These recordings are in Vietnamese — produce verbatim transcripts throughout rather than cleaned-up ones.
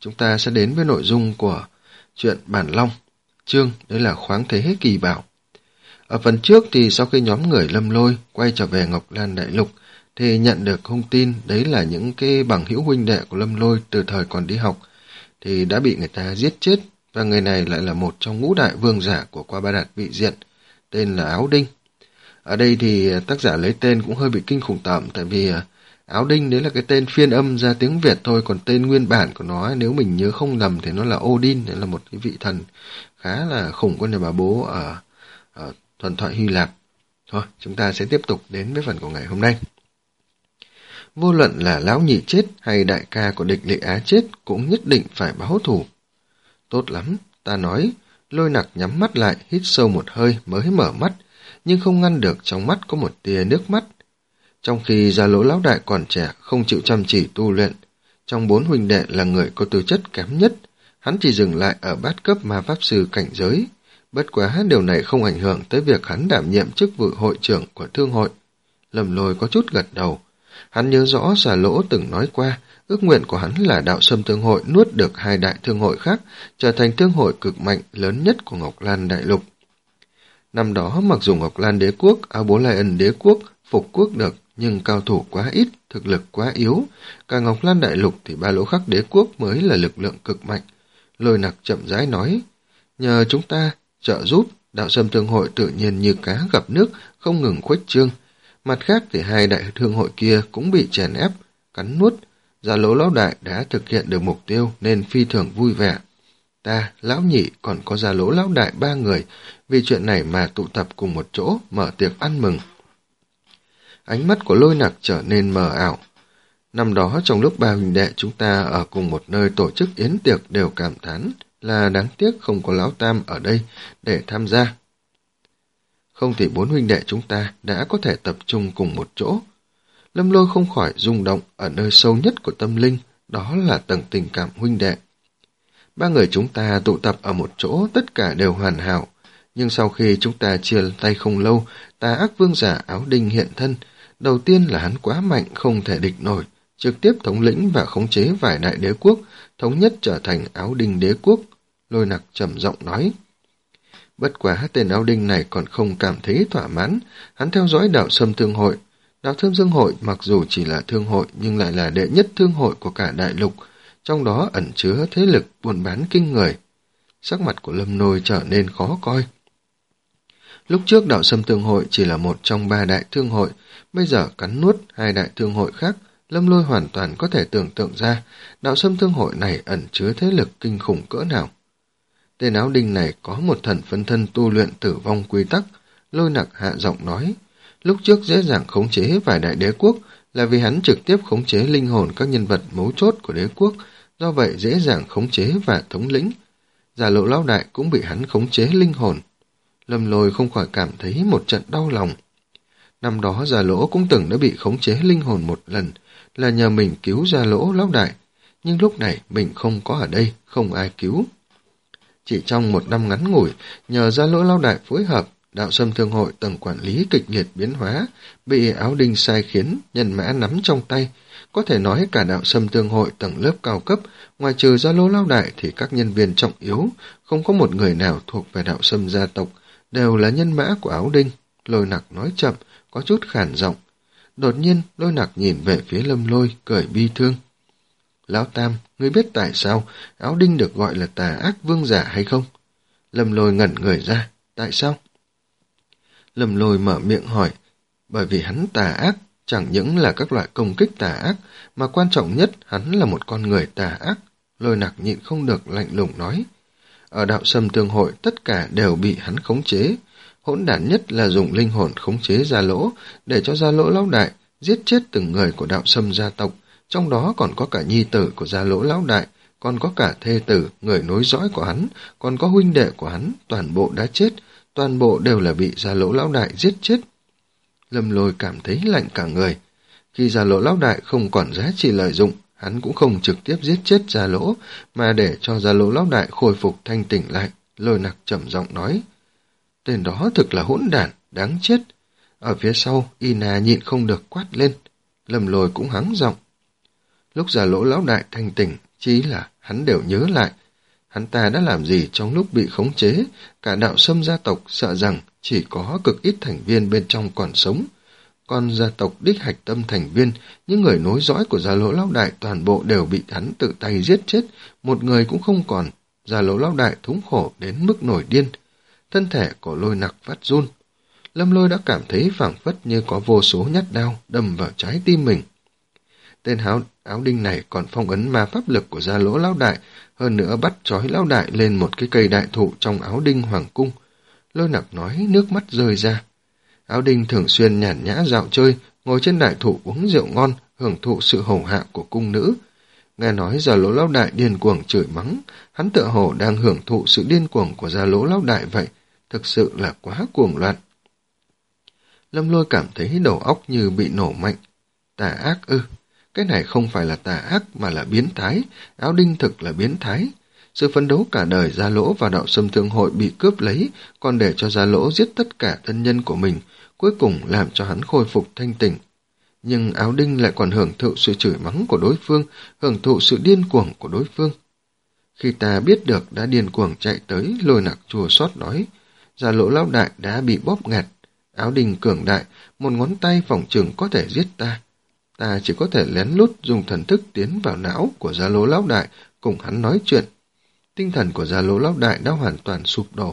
chúng ta sẽ đến với nội dung của truyện Bản Long, chương đấy là Khoáng Thế Kỳ Bảo. Ở phần trước thì sau khi nhóm người Lâm Lôi quay trở về Ngọc Lan Đại Lục thì nhận được thông tin đấy là những cái bằng hữu huynh đệ của Lâm Lôi từ thời còn đi học thì đã bị người ta giết chết, và người này lại là một trong ngũ đại vương giả của Qua Ba Đạt Vị Diện, tên là Áo Đinh. Ở đây thì tác giả lấy tên cũng hơi bị kinh khủng tởm, tại vì Áo Đinh đấy là cái tên phiên âm ra tiếng Việt thôi, còn tên nguyên bản của nó nếu mình nhớ không lầm thì nó là Odin, đấy là một cái vị thần khá là khủng con nhà bà bố ở, ở thần thoại Hy Lạp. Thôi, chúng ta sẽ tiếp tục đến với phần của ngày hôm nay. Vô luận là lão nhị chết hay đại ca của địch Lệ Á chết cũng nhất định phải báo thù. Tốt lắm, ta nói. Lôi Nặc nhắm mắt lại, hít sâu một hơi mới mở mắt, nhưng không ngăn được trong mắt có một tia nước mắt. Trong khi Gia Lỗ lão đại còn trẻ, không chịu chăm chỉ tu luyện, trong bốn huynh đệ là người có tư chất kém nhất, hắn chỉ dừng lại ở bát cấp ma pháp sư cảnh giới. Bất quá điều này không ảnh hưởng tới việc hắn đảm nhiệm chức vụ hội trưởng của thương hội. Lâm Lôi có chút gật đầu. Hắn nhớ rõ Gia Lỗ từng nói qua, ước nguyện của hắn là Đạo Sâm Thương hội nuốt được hai đại thương hội khác, trở thành thương hội cực mạnh lớn nhất của Ngọc Lan Đại Lục. Năm đó mặc dù Ngọc Lan Đế Quốc, Áo Bố Lai Ân Đế Quốc phục quốc được, nhưng cao thủ quá ít, thực lực quá yếu. Cả Ngọc Lan Đại Lục thì Ba Lỗ Khắc Đế Quốc mới là lực lượng cực mạnh. Lôi Nặc chậm rãi nói, nhờ chúng ta trợ giúp, Đạo Sâm Thương hội tự nhiên như cá gặp nước, không ngừng khuếch trương. Mặt khác thì hai đại thương hội kia cũng bị chèn ép, cắn nuốt. Gia Lỗ lão đại đã thực hiện được mục tiêu nên phi thường vui vẻ. Ta, lão nhị còn có Gia Lỗ lão đại ba người, vì chuyện này mà tụ tập cùng một chỗ, mở tiệc ăn mừng. Ánh mắt của Lôi Nặc trở nên mờ ảo. Năm đó trong lúc ba huynh đệ chúng ta ở cùng một nơi tổ chức yến tiệc đều cảm thán là đáng tiếc không có lão tam ở đây để tham gia. Không thì bốn huynh đệ chúng ta đã có thể tập trung cùng một chỗ. Lâm Lôi không khỏi rung động ở nơi sâu nhất của tâm linh, đó là tầng tình cảm huynh đệ. Ba người chúng ta tụ tập ở một chỗ tất cả đều hoàn hảo, nhưng sau khi chúng ta chia tay không lâu, tà ác vương giả Áo Đinh hiện thân. Đầu tiên là hắn quá mạnh không thể địch nổi, trực tiếp thống lĩnh và khống chế vài đại đế quốc, thống nhất trở thành Áo Đinh Đế Quốc. Lôi Nặc trầm giọng nói. Bất quá tên Áo Đinh này còn không cảm thấy thỏa mãn, hắn theo dõi Đạo Sâm Thương hội. Đạo Sâm Thương hội mặc dù chỉ là thương hội nhưng lại là đệ nhất thương hội của cả đại lục, trong đó ẩn chứa thế lực buôn bán kinh người. Sắc mặt của Lâm Lôi trở nên khó coi. Lúc trước Đạo Sâm Thương hội chỉ là một trong ba đại thương hội, bây giờ cắn nuốt hai đại thương hội khác, Lâm Lôi hoàn toàn có thể tưởng tượng ra Đạo Sâm Thương hội này ẩn chứa thế lực kinh khủng cỡ nào. Tên Áo Đinh này có một thần phân thân tu luyện tử vong quy tắc. Lôi Nặc hạ giọng nói, lúc trước dễ dàng khống chế vài đại đế quốc là vì hắn trực tiếp khống chế linh hồn các nhân vật mấu chốt của đế quốc, do vậy dễ dàng khống chế và thống lĩnh. Gia Lỗ lão đại cũng bị hắn khống chế linh hồn. Lâm Lôi không khỏi cảm thấy một trận đau lòng. Năm đó Gia Lỗ cũng từng đã bị khống chế linh hồn một lần, là nhờ mình cứu Gia Lỗ lão đại, nhưng lúc này mình không có ở đây, không ai cứu. Chỉ trong một năm ngắn ngủi, nhờ Gia Lỗ lão đại phối hợp, Đạo Sâm Thương hội tầng quản lý kịch liệt biến hóa, bị Áo Đinh sai khiến, nhân mã nắm trong tay. Có thể nói cả Đạo Sâm Thương hội tầng lớp cao cấp, ngoài trừ Gia Lỗ lão đại thì các nhân viên trọng yếu, không có một người nào thuộc về Đạo Sâm gia tộc, đều là nhân mã của Áo Đinh. Lôi Nặc nói chậm, có chút khản giọng. Đột nhiên, Lôi Nặc nhìn về phía Lâm Lôi, cười bi thương. Lão Tam, ngươi biết tại sao Áo Đinh được gọi là tà ác vương giả hay không? Lâm Lôi ngẩn người ra, tại sao? Lâm Lôi mở miệng hỏi, bởi vì hắn tà ác, chẳng những là các loại công kích tà ác, mà quan trọng nhất hắn là một con người tà ác. Lôi Nặc nhịn không được lạnh lùng nói. Ở Đạo Sâm Thương hội tất cả đều bị hắn khống chế. Hỗn đản nhất là dùng linh hồn khống chế Gia Lỗ, để cho Gia Lỗ lão đại giết chết từng người của Đạo Sâm gia tộc, trong đó còn có cả nhi tử của Gia Lỗ lão đại, còn có cả thê tử, người nối dõi của hắn, còn có huynh đệ của hắn, toàn bộ đã chết, toàn bộ đều là bị Gia Lỗ lão đại giết chết. Lâm Lôi cảm thấy lạnh cả người. Khi Gia Lỗ lão đại không còn giá trị lợi dụng, hắn cũng không trực tiếp giết chết Gia Lỗ, mà để cho Gia Lỗ lão đại khôi phục thanh tỉnh lại. Lôi Nặc trầm giọng nói, tên đó thực là hỗn đản, đáng chết. Ở phía sau, Ina nhịn không được quát lên. Lâm Lôi cũng hắng giọng. Lúc Gia Lỗ lão đại thanh tỉnh, chỉ là hắn đều nhớ lại. Hắn ta đã làm gì trong lúc bị khống chế, cả đạo Sâm gia tộc sợ rằng chỉ có cực ít thành viên bên trong còn sống. Còn gia tộc đích hạch tâm thành viên, những người nối dõi của Gia Lỗ Lão Đại toàn bộ đều bị hắn tự tay giết chết, một người cũng không còn. Gia Lỗ Lão Đại thống khổ đến mức nổi điên. Thân thể của Lôi Nặc phát run. Lâm Lôi đã cảm thấy phảng phất như có vô số nhát đao đâm vào trái tim mình. Tên áo, áo đinh này còn phong ấn ma pháp lực của Gia Lỗ Lão Đại, hơn nữa bắt trói Lão Đại lên một cái cây đại thụ trong áo đinh hoàng cung. Lôi Nặc nói nước mắt rơi ra. Áo đinh thường xuyên nhàn nhã dạo chơi, ngồi trên đại thụ uống rượu ngon, hưởng thụ sự hầu hạ của cung nữ. Nghe nói Gia Lỗ Lão Đại điên cuồng chửi mắng, hắn tựa hồ đang hưởng thụ sự điên cuồng của Gia Lỗ Lão Đại vậy, thực sự là quá cuồng loạn. Lâm Lôi cảm thấy đầu óc như bị nổ mạnh. Tà ác ư? Cái này không phải là tà ác mà là biến thái, áo đinh thực là biến thái. Sự phấn đấu cả đời Gia Lỗ và đạo Sâm Thương Hội bị cướp lấy, còn để cho Gia Lỗ giết tất cả thân nhân của mình, cuối cùng làm cho hắn khôi phục thanh tỉnh. Nhưng áo đinh lại còn hưởng thụ sự chửi mắng của đối phương, hưởng thụ sự điên cuồng của đối phương. Khi ta biết được đã điên cuồng chạy tới, Lôi Nặc chua xót nói, Gia Lỗ Lão Đại đã bị bóp nghẹt. Áo đinh cường đại, một ngón tay phỏng chừng có thể giết ta. Ta chỉ có thể lén lút dùng thần thức tiến vào não của Gia Lỗ Lão Đại, cùng hắn nói chuyện. Tinh thần của Gia Lỗ Lão Đại đã hoàn toàn sụp đổ.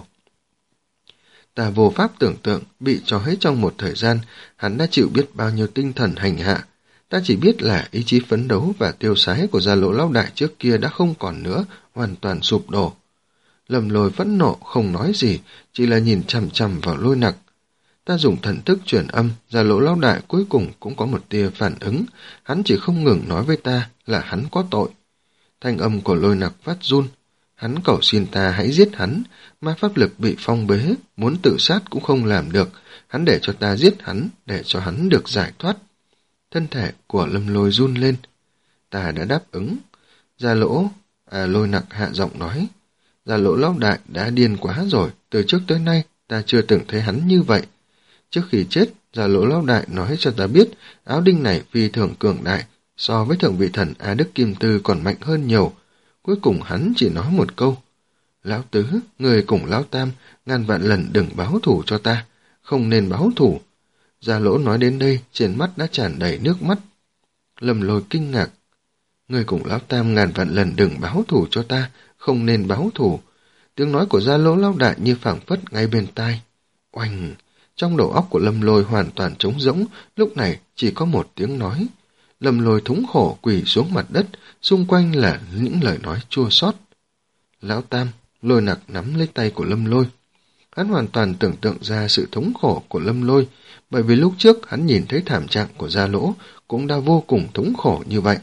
Ta vô pháp tưởng tượng, bị trói trong một thời gian, hắn đã chịu biết bao nhiêu tinh thần hành hạ. Ta chỉ biết là ý chí phấn đấu và tiêu sái của Gia Lỗ Lão Đại trước kia đã không còn nữa, hoàn toàn sụp đổ. Lâm Lôi phẫn nộ không nói gì, chỉ là nhìn chằm chằm vào Lôi Nặc. Ta dùng thần thức truyền âm, Gia Lỗ Lão Đại cuối cùng cũng có một tia phản ứng, hắn chỉ không ngừng nói với ta là hắn có tội. Thanh âm của Lôi Nặc phát run, hắn cầu xin ta hãy giết hắn, ma pháp lực bị phong bế, muốn tự sát cũng không làm được, hắn để cho ta giết hắn, để cho hắn được giải thoát. Thân thể của Lâm Lôi run lên. Ta đã đáp ứng. Gia Lỗ, à Lôi Nặc hạ giọng nói, Gia Lỗ Lão Đại đã điên quá rồi, từ trước tới nay ta chưa từng thấy hắn như vậy. Trước khi chết, Gia Lỗ Lão Đại nói cho ta biết áo đinh này phi thường cường đại, so với thượng vị thần A Đức Kim Tư còn mạnh hơn nhiều. Cuối cùng hắn chỉ nói một câu, Lão Tứ, người cùng Lão Tam, ngàn vạn lần đừng báo thù cho ta, không nên báo thù. Gia Lỗ nói đến đây, trên mắt đã tràn đầy nước mắt. Lâm Lôi kinh ngạc, người cùng Lão Tam ngàn vạn lần đừng báo thù cho ta, không nên báo thù. Tiếng nói của Gia Lỗ Lão Đại như phảng phất ngay bên tai. Oanh! Trong đầu óc của Lâm Lôi hoàn toàn trống rỗng, lúc này chỉ có một tiếng nói. Lâm Lôi thống khổ quỳ xuống mặt đất, xung quanh là những lời nói chua xót. Lão Tam, Lôi Nặc nắm lấy tay của Lâm Lôi. Hắn hoàn toàn tưởng tượng ra sự thống khổ của Lâm Lôi, bởi vì lúc trước hắn nhìn thấy thảm trạng của Gia Lỗ cũng đã vô cùng thống khổ như vậy.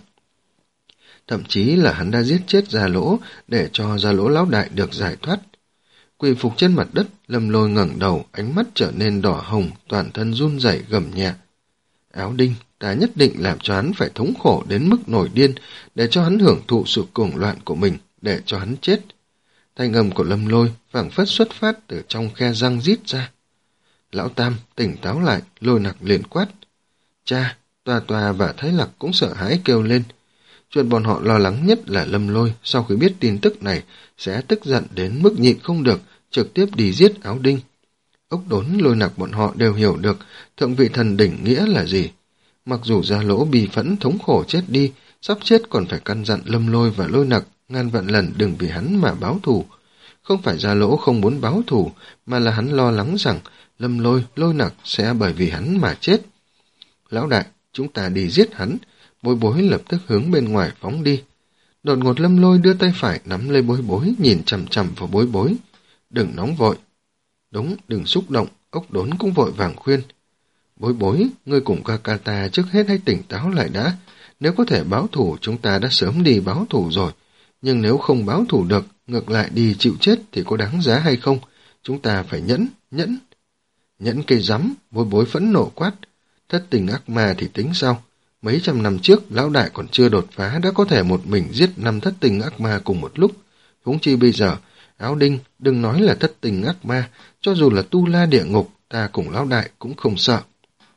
Thậm chí là hắn đã giết chết Gia Lỗ để cho Gia Lỗ Lão Đại được giải thoát. Quỳ phục trên mặt đất, Lâm Lôi ngẩng đầu, ánh mắt trở nên đỏ hồng, toàn thân run rẩy gầm nhẹ. Áo đinh, ta nhất định làm cho hắn phải thống khổ đến mức nổi điên, để cho hắn hưởng thụ sự cuồng loạn của mình, để cho hắn chết. Thanh âm của Lâm Lôi phảng phất xuất phát từ trong khe răng rít ra. Lão Tam tỉnh táo lại, Lôi Nặc liền quát. Cha, Toa Toa và Thái Lặc cũng sợ hãi kêu lên. Chuyện bọn họ lo lắng nhất là Lâm Lôi sau khi biết tin tức này sẽ tức giận đến mức nhịn không được, trực tiếp đi giết áo đinh. Ốc Đốn, Lôi Nặc bọn họ đều hiểu được thượng vị thần đỉnh nghĩa là gì. Mặc dù Gia Lỗ bì phẫn thống khổ chết đi, sắp chết còn phải căn dặn Lâm Lôi và Lôi Nặc ngàn vạn lần đừng vì hắn mà báo thù. Không phải Gia Lỗ không muốn báo thù, mà là hắn lo lắng rằng Lâm Lôi, Lôi Nặc sẽ bởi vì hắn mà chết. Lão Đại, chúng ta đi giết hắn. Bối Bối lập tức hướng bên ngoài phóng đi. Đột ngột Lâm Lôi đưa tay phải nắm lấy Bối Bối, nhìn chằm chằm vào Bối Bối. Đừng nóng vội. Đúng, đừng xúc động, Ốc Đốn cũng vội vàng khuyên. Bối Bối, ngươi cùng ca ca ta trước hết hãy tỉnh táo lại đã. Nếu có thể báo thù, chúng ta đã sớm đi báo thù rồi. Nhưng nếu không báo thù được, ngược lại đi chịu chết thì có đáng giá hay không? Chúng ta phải nhẫn, nhẫn. Nhẫn cây rắm, Bối Bối phẫn nộ quát. Thất tình ác ma thì tính sao? Mấy trăm năm trước, Lão Đại còn chưa đột phá đã có thể một mình giết năm thất tình ác ma cùng một lúc. Huống chi bây giờ, Áo Đinh, đừng nói là thất tình ác ma, cho dù là tu la địa ngục, ta cùng Lão Đại cũng không sợ.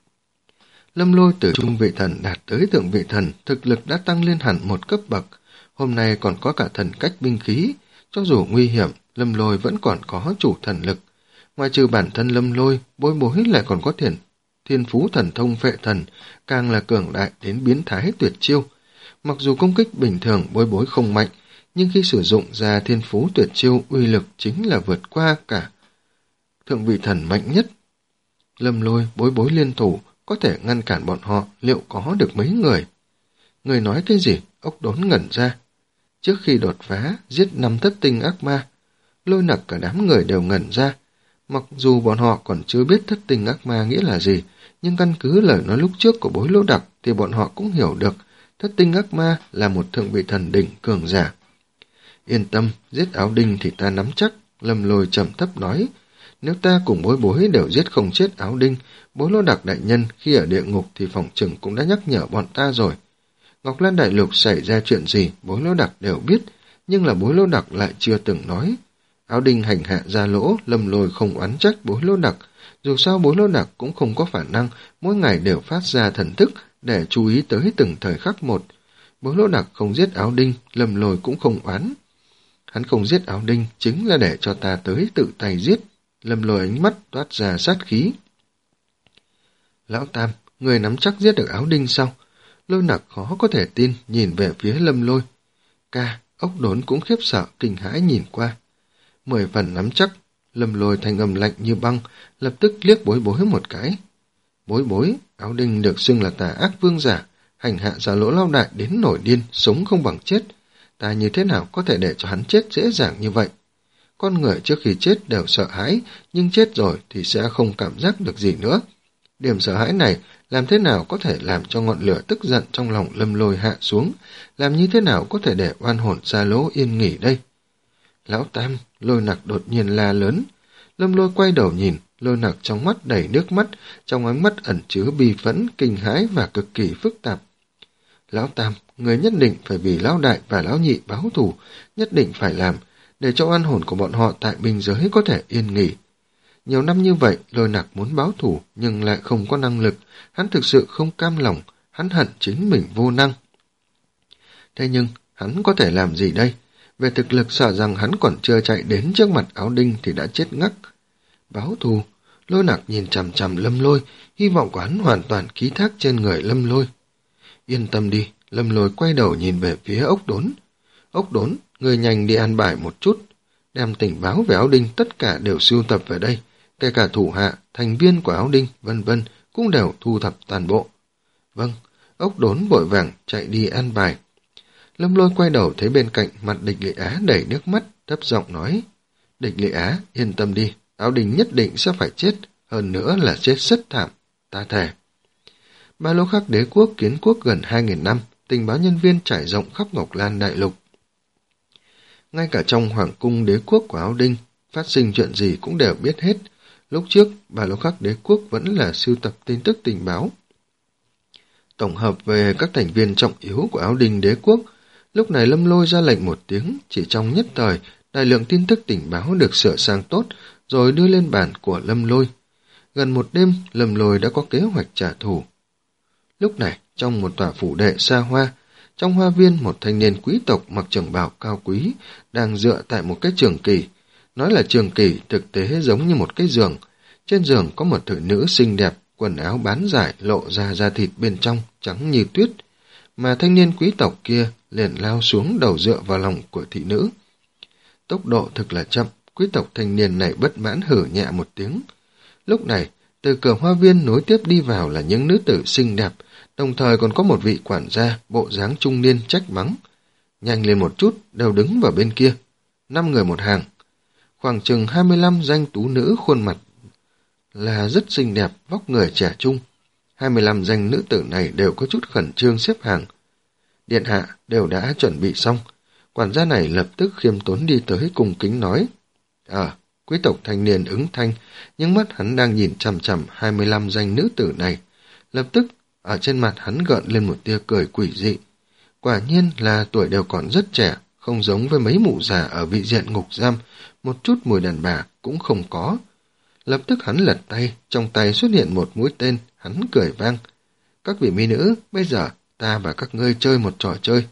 Lâm Lôi từ trung vị thần đạt tới thượng vị thần, thực lực đã tăng lên hẳn một cấp bậc. hôm nay còn có cả thần cách binh khí, cho dù nguy hiểm, Lâm Lôi vẫn còn có chủ thần lực. Ngoài trừ bản thân Lâm Lôi, Bối Bối lại còn có thiên, thiên phú thần thông phệ thần, càng là cường đại đến biến thái tuyệt chiêu. Mặc dù công kích bình thường Bối Bối không mạnh, nhưng khi sử dụng ra thiên phú tuyệt chiêu, uy lực chính là vượt qua cả thượng vị thần mạnh nhất. Lâm Lôi, Bối Bối liên thủ, có thể ngăn cản bọn họ, liệu có được mấy người? Người nói cái gì? Ốc Đốn ngẩn ra. Trước khi đột phá, giết năm thất tinh ác ma, Lôi Nặc cả đám người đều ngẩn ra. Mặc dù bọn họ còn chưa biết thất tinh ác ma nghĩa là gì, nhưng căn cứ lời nói lúc trước của Bối Lỗ Đặc thì bọn họ cũng hiểu được thất tinh ác ma là một thượng vị thần đỉnh cường giả. Yên tâm, giết Áo Đinh thì ta nắm chắc, Lâm Lôi trầm thấp nói. Nếu ta cùng Bối Bối đều giết không chết Áo Đinh, Bối Lỗ Đặc đại nhân khi ở địa ngục thì phòng trừng cũng đã nhắc nhở bọn ta rồi. Ngọc Lan Đại Lục xảy ra chuyện gì Bối Lỗ Đặc đều biết, nhưng là Bối Lỗ Đặc lại chưa từng nói. Áo Đinh hành hạ ra lỗ, Lâm Lôi không oán trách Bối Lỗ Đặc, dù sao Bối Lỗ Đặc cũng không có khả năng mỗi ngày đều phát ra thần thức để chú ý tới từng thời khắc một. Bối Lỗ Đặc không giết Áo Đinh, Lâm Lôi cũng không oán. Hắn không giết Áo Đinh chính là để cho ta tới tự tay giết. Lâm Lôi ánh mắt toát ra sát khí. Lão Tam, người nắm chắc giết được Áo Đinh sao? Lôi Nặc khó có thể tin nhìn về phía Lâm Lôi. Ca, Ốc Đốn cũng khiếp sợ kinh hãi nhìn qua. Mười phần nắm chắc, Lâm Lôi thanh âm lạnh như băng, lập tức liếc Bối Bối một cái. Bối Bối, Áo Đinh được xưng là tà ác vương giả, hành hạ Giả Lỗ Lao Đại đến nổi điên, sống không bằng chết. Ta như thế nào có thể để cho hắn chết dễ dàng như vậy? Con người trước khi chết đều sợ hãi, nhưng chết rồi thì sẽ không cảm giác được gì nữa. Điểm sợ hãi này làm thế nào có thể làm cho ngọn lửa tức giận trong lòng Lâm Lôi hạ xuống, làm như thế nào có thể để oan hồn Giả Lỗ yên nghỉ đây? Lão Tam, Lôi Nặc đột nhiên la lớn. Lâm Lôi quay đầu nhìn, Lôi Nặc trong mắt đầy nước mắt, trong ánh mắt ẩn chứa bi phẫn, kinh hãi và cực kỳ phức tạp. Lão Tam, người nhất định phải vì Lão Đại và Lão Nhị báo thù, nhất định phải làm, để cho oan hồn của bọn họ tại biên giới có thể yên nghỉ. Nhiều năm như vậy, Lôi Nặc muốn báo thù nhưng lại không có năng lực, hắn thực sự không cam lòng, hắn hận chính mình vô năng. Thế nhưng, hắn có thể làm gì đây? Về thực lực sợ rằng hắn còn chưa chạy đến trước mặt Áo Đinh thì đã chết ngắc. Báo thù, Lôi Nặc nhìn chằm chằm Lâm Lôi, hy vọng của hắn hoàn toàn ký thác trên người Lâm Lôi. Yên tâm đi, Lâm Lôi quay đầu nhìn về phía Ốc Đốn. Ốc Đốn, người nhanh đi an bài một chút, đem tình báo về Áo Đinh tất cả đều sưu tập về đây, kể cả thủ hạ, thành viên của Áo Đinh, vân vân cũng đều thu thập toàn bộ. Vâng, Ốc Đốn vội vàng chạy đi an bài. Lâm Lôi quay đầu thấy bên cạnh mặt Địch Lệ Á đầy nước mắt, thấp giọng nói. Địch Lệ Á, yên tâm đi, Áo Đinh nhất định sẽ phải chết, hơn nữa là chết rất thảm, ta thề. Ba Lô Khắc Đế quốc kiến quốc gần hai nghìn năm, tình báo nhân viên trải rộng khắp Ngọc Lan Đại Lục. Ngay cả trong hoàng cung đế quốc của Áo Đinh, phát sinh chuyện gì cũng đều biết hết. Lúc trước, Ba Lô Khắc Đế quốc vẫn là sưu tập tin tức tình báo. Tổng hợp về các thành viên trọng yếu của Áo Đinh đế quốc, lúc này Lâm Lôi ra lệnh một tiếng, chỉ trong nhất thời, đại lượng tin tức tình báo được sửa sang tốt, rồi đưa lên bàn của Lâm Lôi. Gần một đêm, Lâm Lôi đã có kế hoạch trả thù. Lúc này, trong một tòa phủ đệ xa hoa, trong hoa viên một thanh niên quý tộc mặc trường bào cao quý, đang dựa tại một cái trường kỳ. Nói là trường kỳ, thực tế giống như một cái giường. Trên giường có một thị nữ xinh đẹp, quần áo bán giải lộ ra da thịt bên trong, trắng như tuyết. Mà thanh niên quý tộc kia liền lao xuống đầu dựa vào lòng của thị nữ. Tốc độ thực là chậm, quý tộc thanh niên này bất mãn hử nhẹ một tiếng. Lúc này, từ cửa hoa viên nối tiếp đi vào là những nữ tử xinh đẹp, đồng thời còn có một vị quản gia, bộ dáng trung niên trách mắng. Nhanh lên một chút, đều đứng vào bên kia. Năm người một hàng. Khoảng chừng hai mươi lăm danh tú nữ khuôn mặt là rất xinh đẹp, vóc người trẻ trung. hai mươi lăm danh nữ tử này đều có chút khẩn trương xếp hàng. Điện hạ đều đã chuẩn bị xong. Quản gia này lập tức khiêm tốn đi tới cung kính nói. À, quý tộc thanh niên ứng thanh, nhưng mắt hắn đang nhìn chằm chằm hai mươi lăm danh nữ tử này. Lập tức, ở trên mặt hắn gợn lên một tia cười quỷ dị. Quả nhiên là tuổi đều còn rất trẻ, không giống với mấy mụ già ở vị diện ngục giam, một chút mùi đàn bà cũng không có. Lập tức hắn lật tay, trong tay xuất hiện một mũi tên, hắn cười vang. Các vị mỹ nữ, bây giờ ta và các ngươi chơi một trò chơi.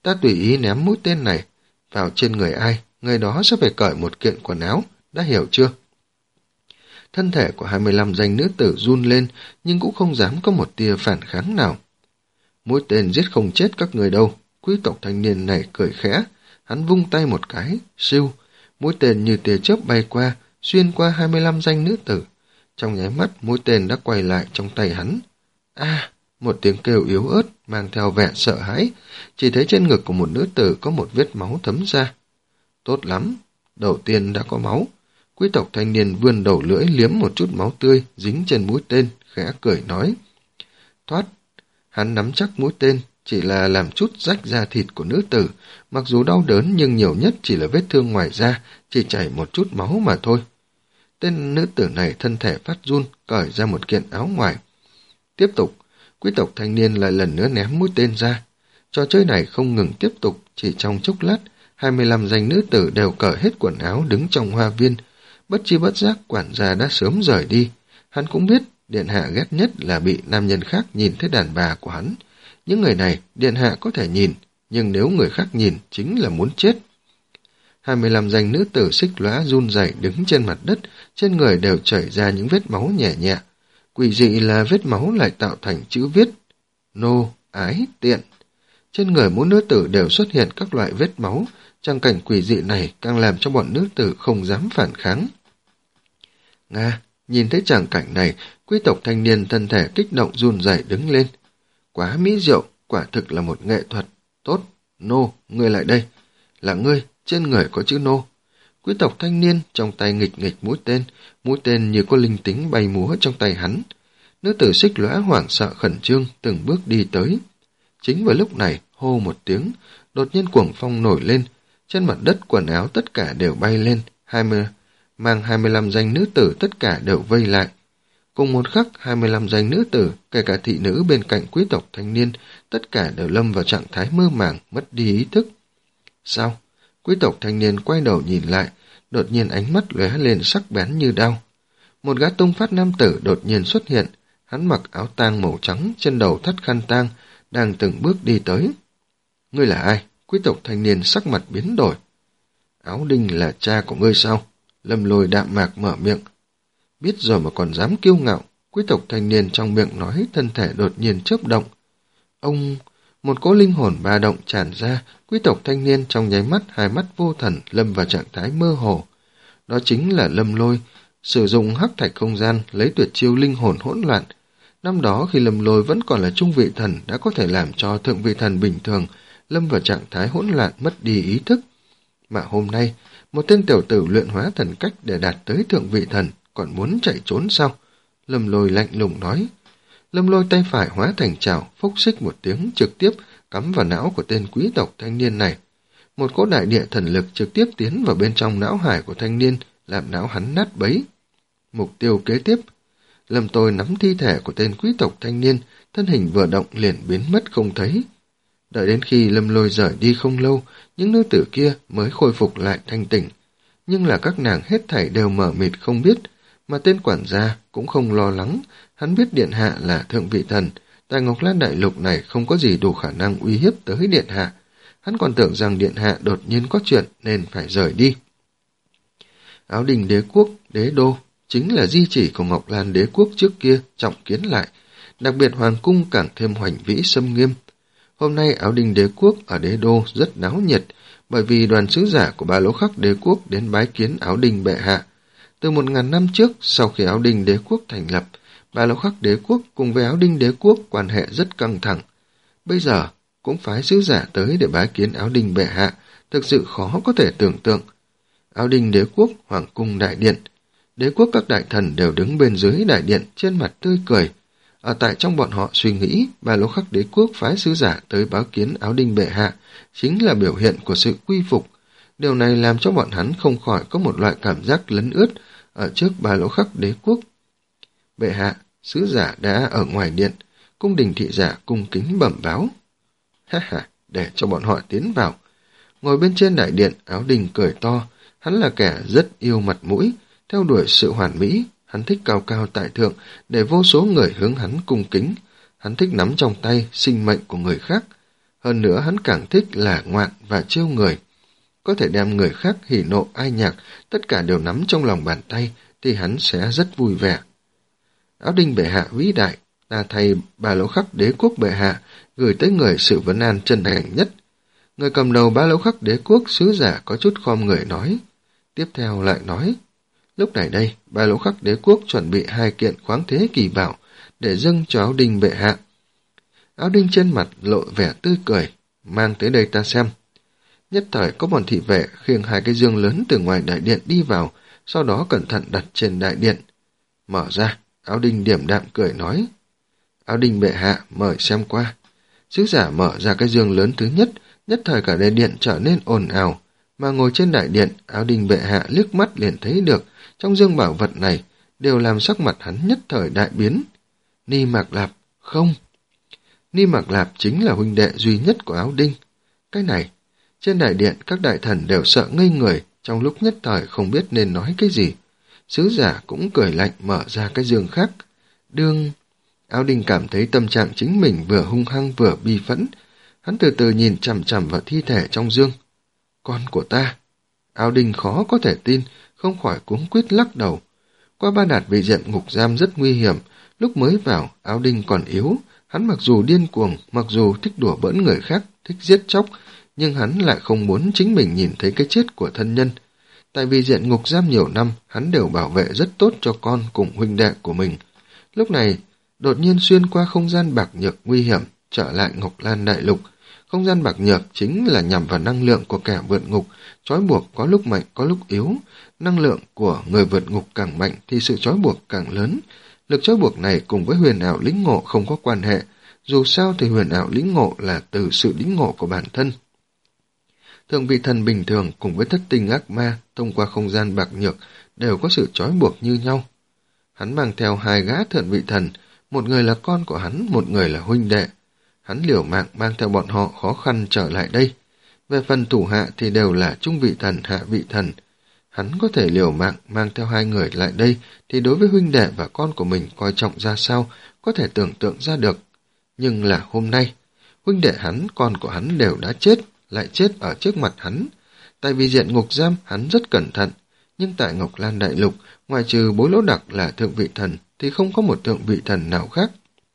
Ta tùy ý ném mũi tên này vào trên người ai, người đó sẽ phải cởi một kiện quần áo, đã hiểu chưa? Thân thể của hai mươi lăm danh nữ tử run lên, nhưng cũng không dám có một tia phản kháng nào. Mũi tên giết không chết các người đâu. Quý tộc thanh niên này cười khẽ, hắn vung tay một cái, siêu, mũi tên như tia chớp bay qua, xuyên qua hai mươi lăm danh nữ tử. Trong nháy mắt, mũi tên đã quay lại trong tay hắn. A, một tiếng kêu yếu ớt mang theo vẻ sợ hãi, chỉ thấy trên ngực của một nữ tử có một vết máu thấm ra. Tốt lắm, đầu tiên đã có máu. Quý tộc thanh niên vươn đầu lưỡi liếm một chút máu tươi dính trên mũi tên, khẽ cười nói. Thoát, hắn nắm chắc mũi tên, chỉ là làm chút rách da thịt của nữ tử, mặc dù đau đớn nhưng nhiều nhất chỉ là vết thương ngoài da, chỉ chảy một chút máu mà thôi. Tên nữ tử này thân thể phát run, cởi ra một kiện áo ngoài. Tiếp tục, quý tộc thanh niên lại lần nữa ném mũi tên ra. Trò chơi này không ngừng tiếp tục, chỉ trong chốc lát, hai mươi lăm danh nữ tử đều cởi hết quần áo đứng trong hoa viên. Bất chi bất giác quản gia đã sớm rời đi. Hắn cũng biết điện hạ ghét nhất là bị nam nhân khác nhìn thấy đàn bà của hắn. Những người này điện hạ có thể nhìn, nhưng nếu người khác nhìn chính là muốn chết. hai mươi lăm danh nữ tử xích lóa run rẩy đứng trên mặt đất, trên người đều chảy ra những vết máu nhẹ nhẹ. Quỷ dị là vết máu lại tạo thành chữ viết nô, ái, tiện. Trên người mỗi nữ tử đều xuất hiện các loại vết máu, trang cảnh quỷ dị này càng làm cho bọn nữ tử không dám phản kháng. Nga, nhìn thấy tràng cảnh này, quý tộc thanh niên thân thể kích động run rẩy đứng lên. Quá mỹ diệu, quả thực là một nghệ thuật. Tốt, nô, ngươi lại đây. Là ngươi, trên người có chữ nô. Quý tộc thanh niên trong tay nghịch nghịch mũi tên, mũi tên như có linh tính bay múa trong tay hắn. Nữ tử xích lóa hoảng sợ khẩn trương từng bước đi tới. Chính vào lúc này, hô một tiếng, đột nhiên cuồng phong nổi lên, trên mặt đất quần áo tất cả đều bay lên, hai mươi mang hai mươi lăm danh nữ tử tất cả đều vây lại. Cùng một khắc, hai mươi lăm danh nữ tử, kể cả thị nữ bên cạnh quý tộc thanh niên, tất cả đều lâm vào trạng thái mơ màng, mất đi ý thức. Sao? Quý tộc thanh niên quay đầu nhìn lại, đột nhiên ánh mắt lóe lên sắc bén như đao. Một gã tung phát nam tử đột nhiên xuất hiện, hắn mặc áo tang màu trắng, trên đầu thắt khăn tang, đang từng bước đi tới. Ngươi là ai? Quý tộc thanh niên sắc mặt biến đổi. Áo Đinh là cha của ngươi sao? Lâm Lôi đạm mạc mở miệng. Biết rồi mà còn dám kiêu ngạo. Quý tộc thanh niên trong miệng nói, thân thể đột nhiên chớp động. Ông... Một cỗ linh hồn ba động tràn ra, quý tộc thanh niên trong nháy mắt, hai mắt vô thần lâm vào trạng thái mơ hồ. Đó chính là Lâm Lôi, sử dụng hắc thạch không gian lấy tuyệt chiêu linh hồn hỗn loạn. Năm đó khi Lâm Lôi vẫn còn là trung vị thần đã có thể làm cho thượng vị thần bình thường lâm vào trạng thái hỗn loạn mất đi ý thức. Mà hôm nay, một tên tiểu tử luyện hóa thần cách để đạt tới thượng vị thần, còn muốn chạy trốn sao? Lâm Lôi lạnh lùng nói. Lâm Lôi tay phải hóa thành chảo, phốc xích một tiếng trực tiếp cắm vào não của tên quý tộc thanh niên này. Một cỗ đại địa thần lực trực tiếp tiến vào bên trong não hải của thanh niên, làm não hắn nát bấy. Mục tiêu kế tiếp, Lâm Tôi nắm thi thể của tên quý tộc thanh niên, thân hình vừa động liền biến mất không thấy. Đợi đến khi Lâm Lôi rời đi không lâu, những nữ tử kia mới khôi phục lại thanh tỉnh. Nhưng là các nàng hết thảy đều mờ mịt không biết, mà tên quản gia cũng không lo lắng. Hắn biết điện hạ là thượng vị thần, tại Ngọc Lan Đại Lục này không có gì đủ khả năng uy hiếp tới điện hạ. Hắn còn tưởng rằng điện hạ đột nhiên có chuyện nên phải rời đi. Áo Đình đế quốc, đế đô, chính là di chỉ của Ngọc Lan đế quốc trước kia trọng kiến lại, đặc biệt hoàng cung càng thêm hoành vĩ xâm nghiêm. Hôm nay Áo Đình đế quốc ở đế đô rất náo nhiệt, bởi vì đoàn sứ giả của Ba Lỗ Khắc đế quốc đến bái kiến Áo Đình bệ hạ. Từ một ngàn năm trước, sau khi Áo Đình đế quốc thành lập, Ba Lỗ Khắc đế quốc cùng với Áo Đinh đế quốc quan hệ rất căng thẳng. Bây giờ cũng phái sứ giả tới để bái kiến Áo Đinh bệ hạ, thực sự khó có thể tưởng tượng. Áo Đinh đế quốc, hoàng cung đại điện, đế quốc các đại thần đều đứng bên dưới đại điện trên mặt tươi cười. Ở tại trong bọn họ suy nghĩ, Ba Lỗ Khắc đế quốc phái sứ giả tới bái kiến Áo Đinh bệ hạ chính là biểu hiện của sự quy phục. Điều này làm cho bọn hắn không khỏi có một loại cảm giác lấn ướt ở trước Ba Lỗ Khắc đế quốc. Bệ hạ, sứ giả đã ở ngoài điện, cung đình thị giả cung kính bẩm báo. Ha ha, để cho bọn họ tiến vào. Ngồi bên trên đại điện, Áo Đình cười to, hắn là kẻ rất yêu mặt mũi, theo đuổi sự hoàn mỹ, hắn thích cao cao tại thượng để vô số người hướng hắn cung kính, hắn thích nắm trong tay sinh mệnh của người khác. Hơn nữa hắn càng thích là ngoạn và trêu người. Có thể đem người khác hỉ nộ ai nhạc, tất cả đều nắm trong lòng bàn tay, thì hắn sẽ rất vui vẻ. Áo Đinh bệ hạ vĩ đại, ta thay Ba Lỗ Khắc đế quốc bệ hạ, gửi tới người sự vấn an chân thành nhất. Người cầm đầu Ba Lỗ Khắc đế quốc sứ giả có chút khom người nói. Tiếp theo lại nói, lúc này đây, Ba Lỗ Khắc đế quốc chuẩn bị hai kiện khoáng thế kỳ bảo, để dâng cho Áo Đinh bệ hạ. Áo Đinh trên mặt lộ vẻ tươi cười, mang tới đây ta xem. Nhất thời có bọn thị vệ khiêng hai cái dương lớn từ ngoài đại điện đi vào, sau đó cẩn thận đặt trên đại điện. Mở ra, Áo Đinh điềm đạm cười nói. Áo Đinh bệ hạ, mời xem qua. Sứ giả mở ra cái dương lớn thứ nhất, nhất thời cả đại điện trở nên ồn ào, mà ngồi trên đại điện, Áo Đinh bệ hạ liếc mắt liền thấy được, trong dương bảo vật này, đều làm sắc mặt hắn nhất thời đại biến. Ni Mạc Lạp, không. Ni Mạc Lạp chính là huynh đệ duy nhất của Áo Đinh. Cái này, trên đại điện các đại thần đều sợ ngây người, trong lúc nhất thời không biết nên nói cái gì. Sứ giả cũng cười lạnh mở ra cái giường khác. Đương, Áo Đinh cảm thấy tâm trạng chính mình vừa hung hăng vừa bi phẫn. Hắn từ từ nhìn chằm chằm vào thi thể trong dương. Con của ta. Áo Đinh khó có thể tin, không khỏi cuống quýt lắc đầu. Qua Ba Đạt vị diện ngục giam rất nguy hiểm, lúc mới vào, Áo Đinh còn yếu. Hắn mặc dù điên cuồng, mặc dù thích đùa bỡn người khác, thích giết chóc, nhưng hắn lại không muốn chính mình nhìn thấy cái chết của thân nhân. Tại vì diện ngục giam nhiều năm, hắn đều bảo vệ rất tốt cho con cùng huynh đệ của mình. Lúc này, đột nhiên xuyên qua không gian bạc nhược nguy hiểm, trở lại Ngọc Lan Đại Lục. Không gian bạc nhược chính là nhằm vào năng lượng của kẻ vượt ngục, trói buộc có lúc mạnh có lúc yếu. Năng lượng của người vượt ngục càng mạnh thì sự trói buộc càng lớn. Lực trói buộc này cùng với huyền ảo lĩnh ngộ không có quan hệ, dù sao thì huyền ảo lĩnh ngộ là từ sự lĩnh ngộ của bản thân. Thượng vị thần bình thường cùng với thất tinh ác ma thông qua không gian bạc nhược đều có sự trói buộc như nhau. Hắn mang theo hai gã thượng vị thần, một người là con của hắn, một người là huynh đệ. Hắn liều mạng mang theo bọn họ khó khăn trở lại đây. Về phần thủ hạ thì đều là trung vị thần, hạ vị thần. Hắn có thể liều mạng mang theo hai người lại đây thì đối với huynh đệ và con của mình coi trọng ra sao, có thể tưởng tượng ra được. Nhưng là hôm nay, huynh đệ hắn, con của hắn đều đã chết, lại chết ở trước mặt hắn. Tại vì diện ngục giam hắn rất cẩn thận, nhưng tại Ngọc Lan Đại Lục, ngoài trừ Bối Lỗ Đặc là thượng vị thần thì không có một thượng vị thần nào khác.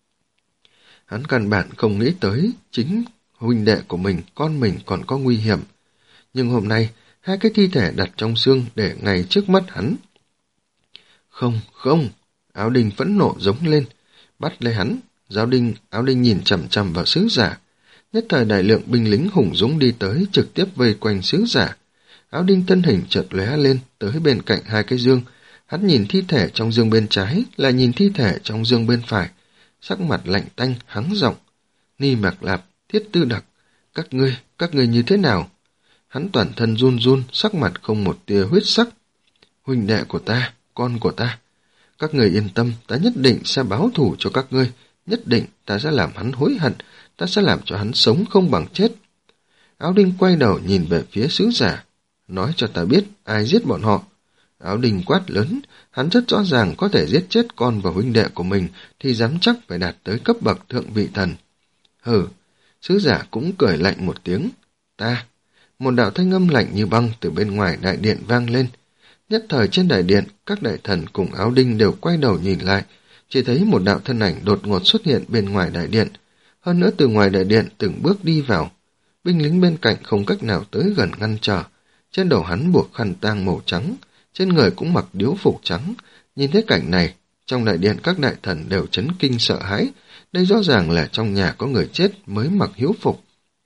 Hắn căn bản không nghĩ tới chính huynh đệ của mình, con mình còn có nguy hiểm. Nhưng hôm nay, hai cái thi thể đặt trong xương để ngay trước mắt hắn. Không, không, Áo Đinh phẫn nộ giống lên, bắt lấy hắn. Giáo Đinh, Áo Đinh nhìn chằm chằm vào sứ giả. Nhất thời đại lượng binh lính hùng dũng đi tới trực tiếp vây quanh sứ giả. Áo Đinh thân hình chợt lóe lên tới bên cạnh hai cái dương. Hắn nhìn thi thể trong dương bên trái, lại nhìn thi thể trong dương bên phải. Sắc mặt lạnh tanh, hắng giọng. Ni Mạc Lạp, Thiết Tư Đặc, các ngươi, các ngươi như thế nào? Hắn toàn thân run run, sắc mặt không một tia huyết sắc. Huynh đệ của ta, con của ta. Các người yên tâm, ta nhất định sẽ báo thù cho các ngươi. Nhất định ta sẽ làm hắn hối hận, ta sẽ làm cho hắn sống không bằng chết. Áo Đinh quay đầu nhìn về phía sứ giả. Nói cho ta biết ai giết bọn họ. Áo Đinh quát lớn, hắn rất rõ ràng có thể giết chết con và huynh đệ của mình thì dám chắc phải đạt tới cấp bậc thượng vị thần. Hừ, sứ giả cũng cười lạnh một tiếng. Ta. Một đạo thanh âm lạnh như băng từ bên ngoài đại điện vang lên. Nhất thời trên đại điện, các đại thần cùng Áo Đinh đều quay đầu nhìn lại, chỉ thấy một đạo thân ảnh đột ngột xuất hiện bên ngoài đại điện. Hơn nữa từ ngoài đại điện từng bước đi vào. Binh lính bên cạnh không cách nào tới gần ngăn trở. Trên đầu hắn buộc khăn tang màu trắng, trên người cũng mặc điếu phục trắng. Nhìn thấy cảnh này, trong đại điện các đại thần đều chấn kinh sợ hãi. Đây rõ ràng là trong nhà có người chết mới mặc hiếu phục.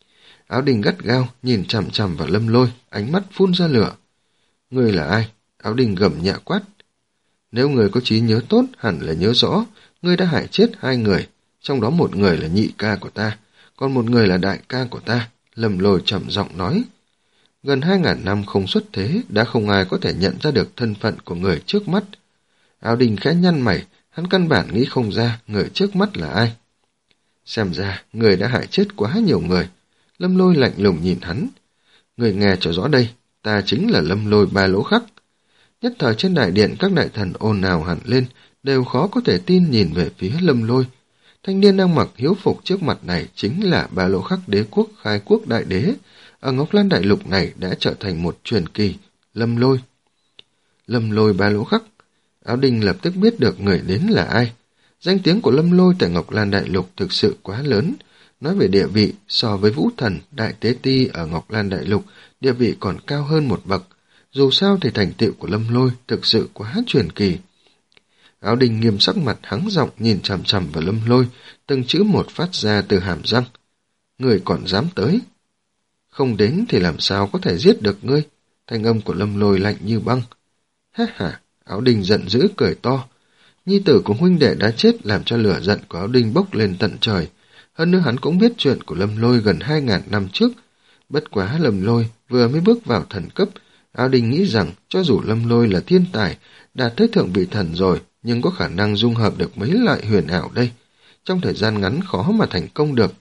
Áo Đinh gắt gao nhìn chằm chằm vào Lâm Lôi, ánh mắt phun ra lửa. Ngươi là ai? Áo Đinh gầm nhẹ quát. Nếu người có trí nhớ tốt hẳn là nhớ rõ, ngươi đã hại chết hai người, trong đó một người là nhị ca của ta, còn một người là đại ca của ta. Lâm Lôi trầm giọng nói. Gần hai ngàn năm không xuất thế, đã không ai có thể nhận ra được thân phận của người trước mắt. Áo Đinh khẽ nhăn mày, hắn căn bản nghĩ không ra người trước mắt là ai. Xem ra, người đã hại chết quá nhiều người. Lâm Lôi lạnh lùng nhìn hắn. Người nghe cho rõ đây, ta chính là Lâm Lôi Ba Lỗ Khắc. Nhất thời trên đại điện các đại thần ồn ào hẳn lên, đều khó có thể tin nhìn về phía Lâm Lôi. Thanh niên đang mặc hiếu phục trước mặt này chính là Ba Lỗ Khắc đế quốc khai quốc đại đế, ở Ngọc Lan đại lục này đã trở thành một truyền kỳ, Lâm Lôi. Lâm Lôi Ba Lỗ Khắc. Áo Đinh lập tức biết được người đến là ai. Danh tiếng của Lâm Lôi tại Ngọc Lan đại lục thực sự quá lớn. Nói về địa vị, so với Vũ Thần, Đại Tế Ti ở Ngọc Lan đại lục, địa vị còn cao hơn một bậc. Dù sao thì thành tựu của Lâm Lôi thực sự quá truyền kỳ. Áo Đinh nghiêm sắc mặt hắng giọng nhìn chằm chằm vào Lâm Lôi, từng chữ một phát ra từ hàm răng. Người còn dám tới? Không đến thì làm sao có thể giết được ngươi? Thanh âm của Lâm Lôi lạnh như băng. Ha ha, Áo Đinh giận dữ cười to. Nhi tử của huynh đệ đã chết làm cho lửa giận của Áo Đinh bốc lên tận trời. Hơn nữa hắn cũng biết chuyện của Lâm Lôi gần hai ngàn năm trước. Bất quá Lâm Lôi vừa mới bước vào thần cấp, Áo Đinh nghĩ rằng cho dù Lâm Lôi là thiên tài, đạt tới thượng vị thần rồi, nhưng có khả năng dung hợp được mấy loại huyền ảo đây. Trong thời gian ngắn khó mà thành công được.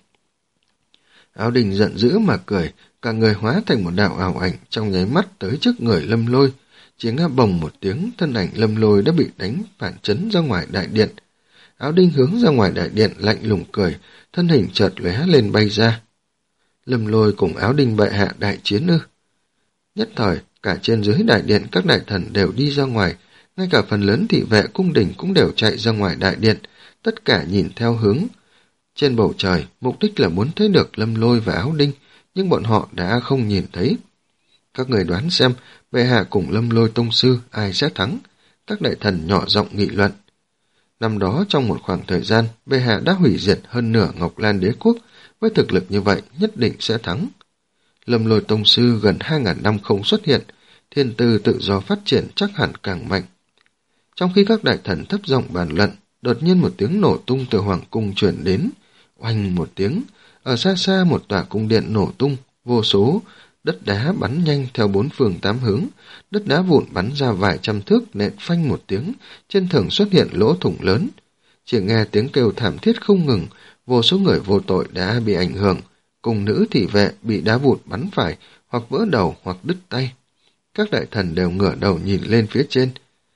Áo Đinh giận dữ mà cười, cả người hóa thành một đạo ảo ảnh trong nháy mắt tới trước người Lâm Lôi. Chỉ nghe bồng một tiếng, thân ảnh Lâm Lôi đã bị đánh phản chấn ra ngoài đại điện. Áo Đinh hướng ra ngoài đại điện lạnh lùng cười, thân hình chợt lóe lên bay ra. Lâm Lôi cùng Áo Đinh bệ hạ đại chiến ư? Nhất thời, cả trên dưới đại điện các đại thần đều đi ra ngoài, ngay cả phần lớn thị vệ cung đình cũng đều chạy ra ngoài đại điện, tất cả nhìn theo hướng. Trên bầu trời, mục đích là muốn thấy được Lâm Lôi và Áo Đinh, nhưng bọn họ đã không nhìn thấy. Các người đoán xem, bệ hạ cùng Lâm Lôi tông sư ai sẽ thắng? Các đại thần nhỏ giọng nghị luận. Năm đó trong một khoảng thời gian, bệ hạ đã hủy diệt hơn nửa Ngọc Lan đế quốc, với thực lực như vậy nhất định sẽ thắng. Lâm Lôi tông sư gần hai ngàn năm không xuất hiện, thiên tư tự do phát triển chắc hẳn càng mạnh. Trong khi các đại thần thấp giọng bàn luận, đột nhiên một tiếng nổ tung từ hoàng cung truyền đến. Oanh một tiếng, ở xa xa một tòa cung điện nổ tung, vô số đất đá bắn nhanh theo bốn phương tám hướng, đất đá vụn bắn ra vài trăm thước nện phanh một tiếng, trên tường xuất hiện lỗ thủng lớn. Chỉ nghe tiếng kêu thảm thiết không ngừng, vô số người vô tội đã bị ảnh hưởng, cùng nữ thị vệ bị đá vụn bắn phải, hoặc vỡ đầu hoặc đứt tay. Các đại thần đều ngửa đầu nhìn lên phía trên.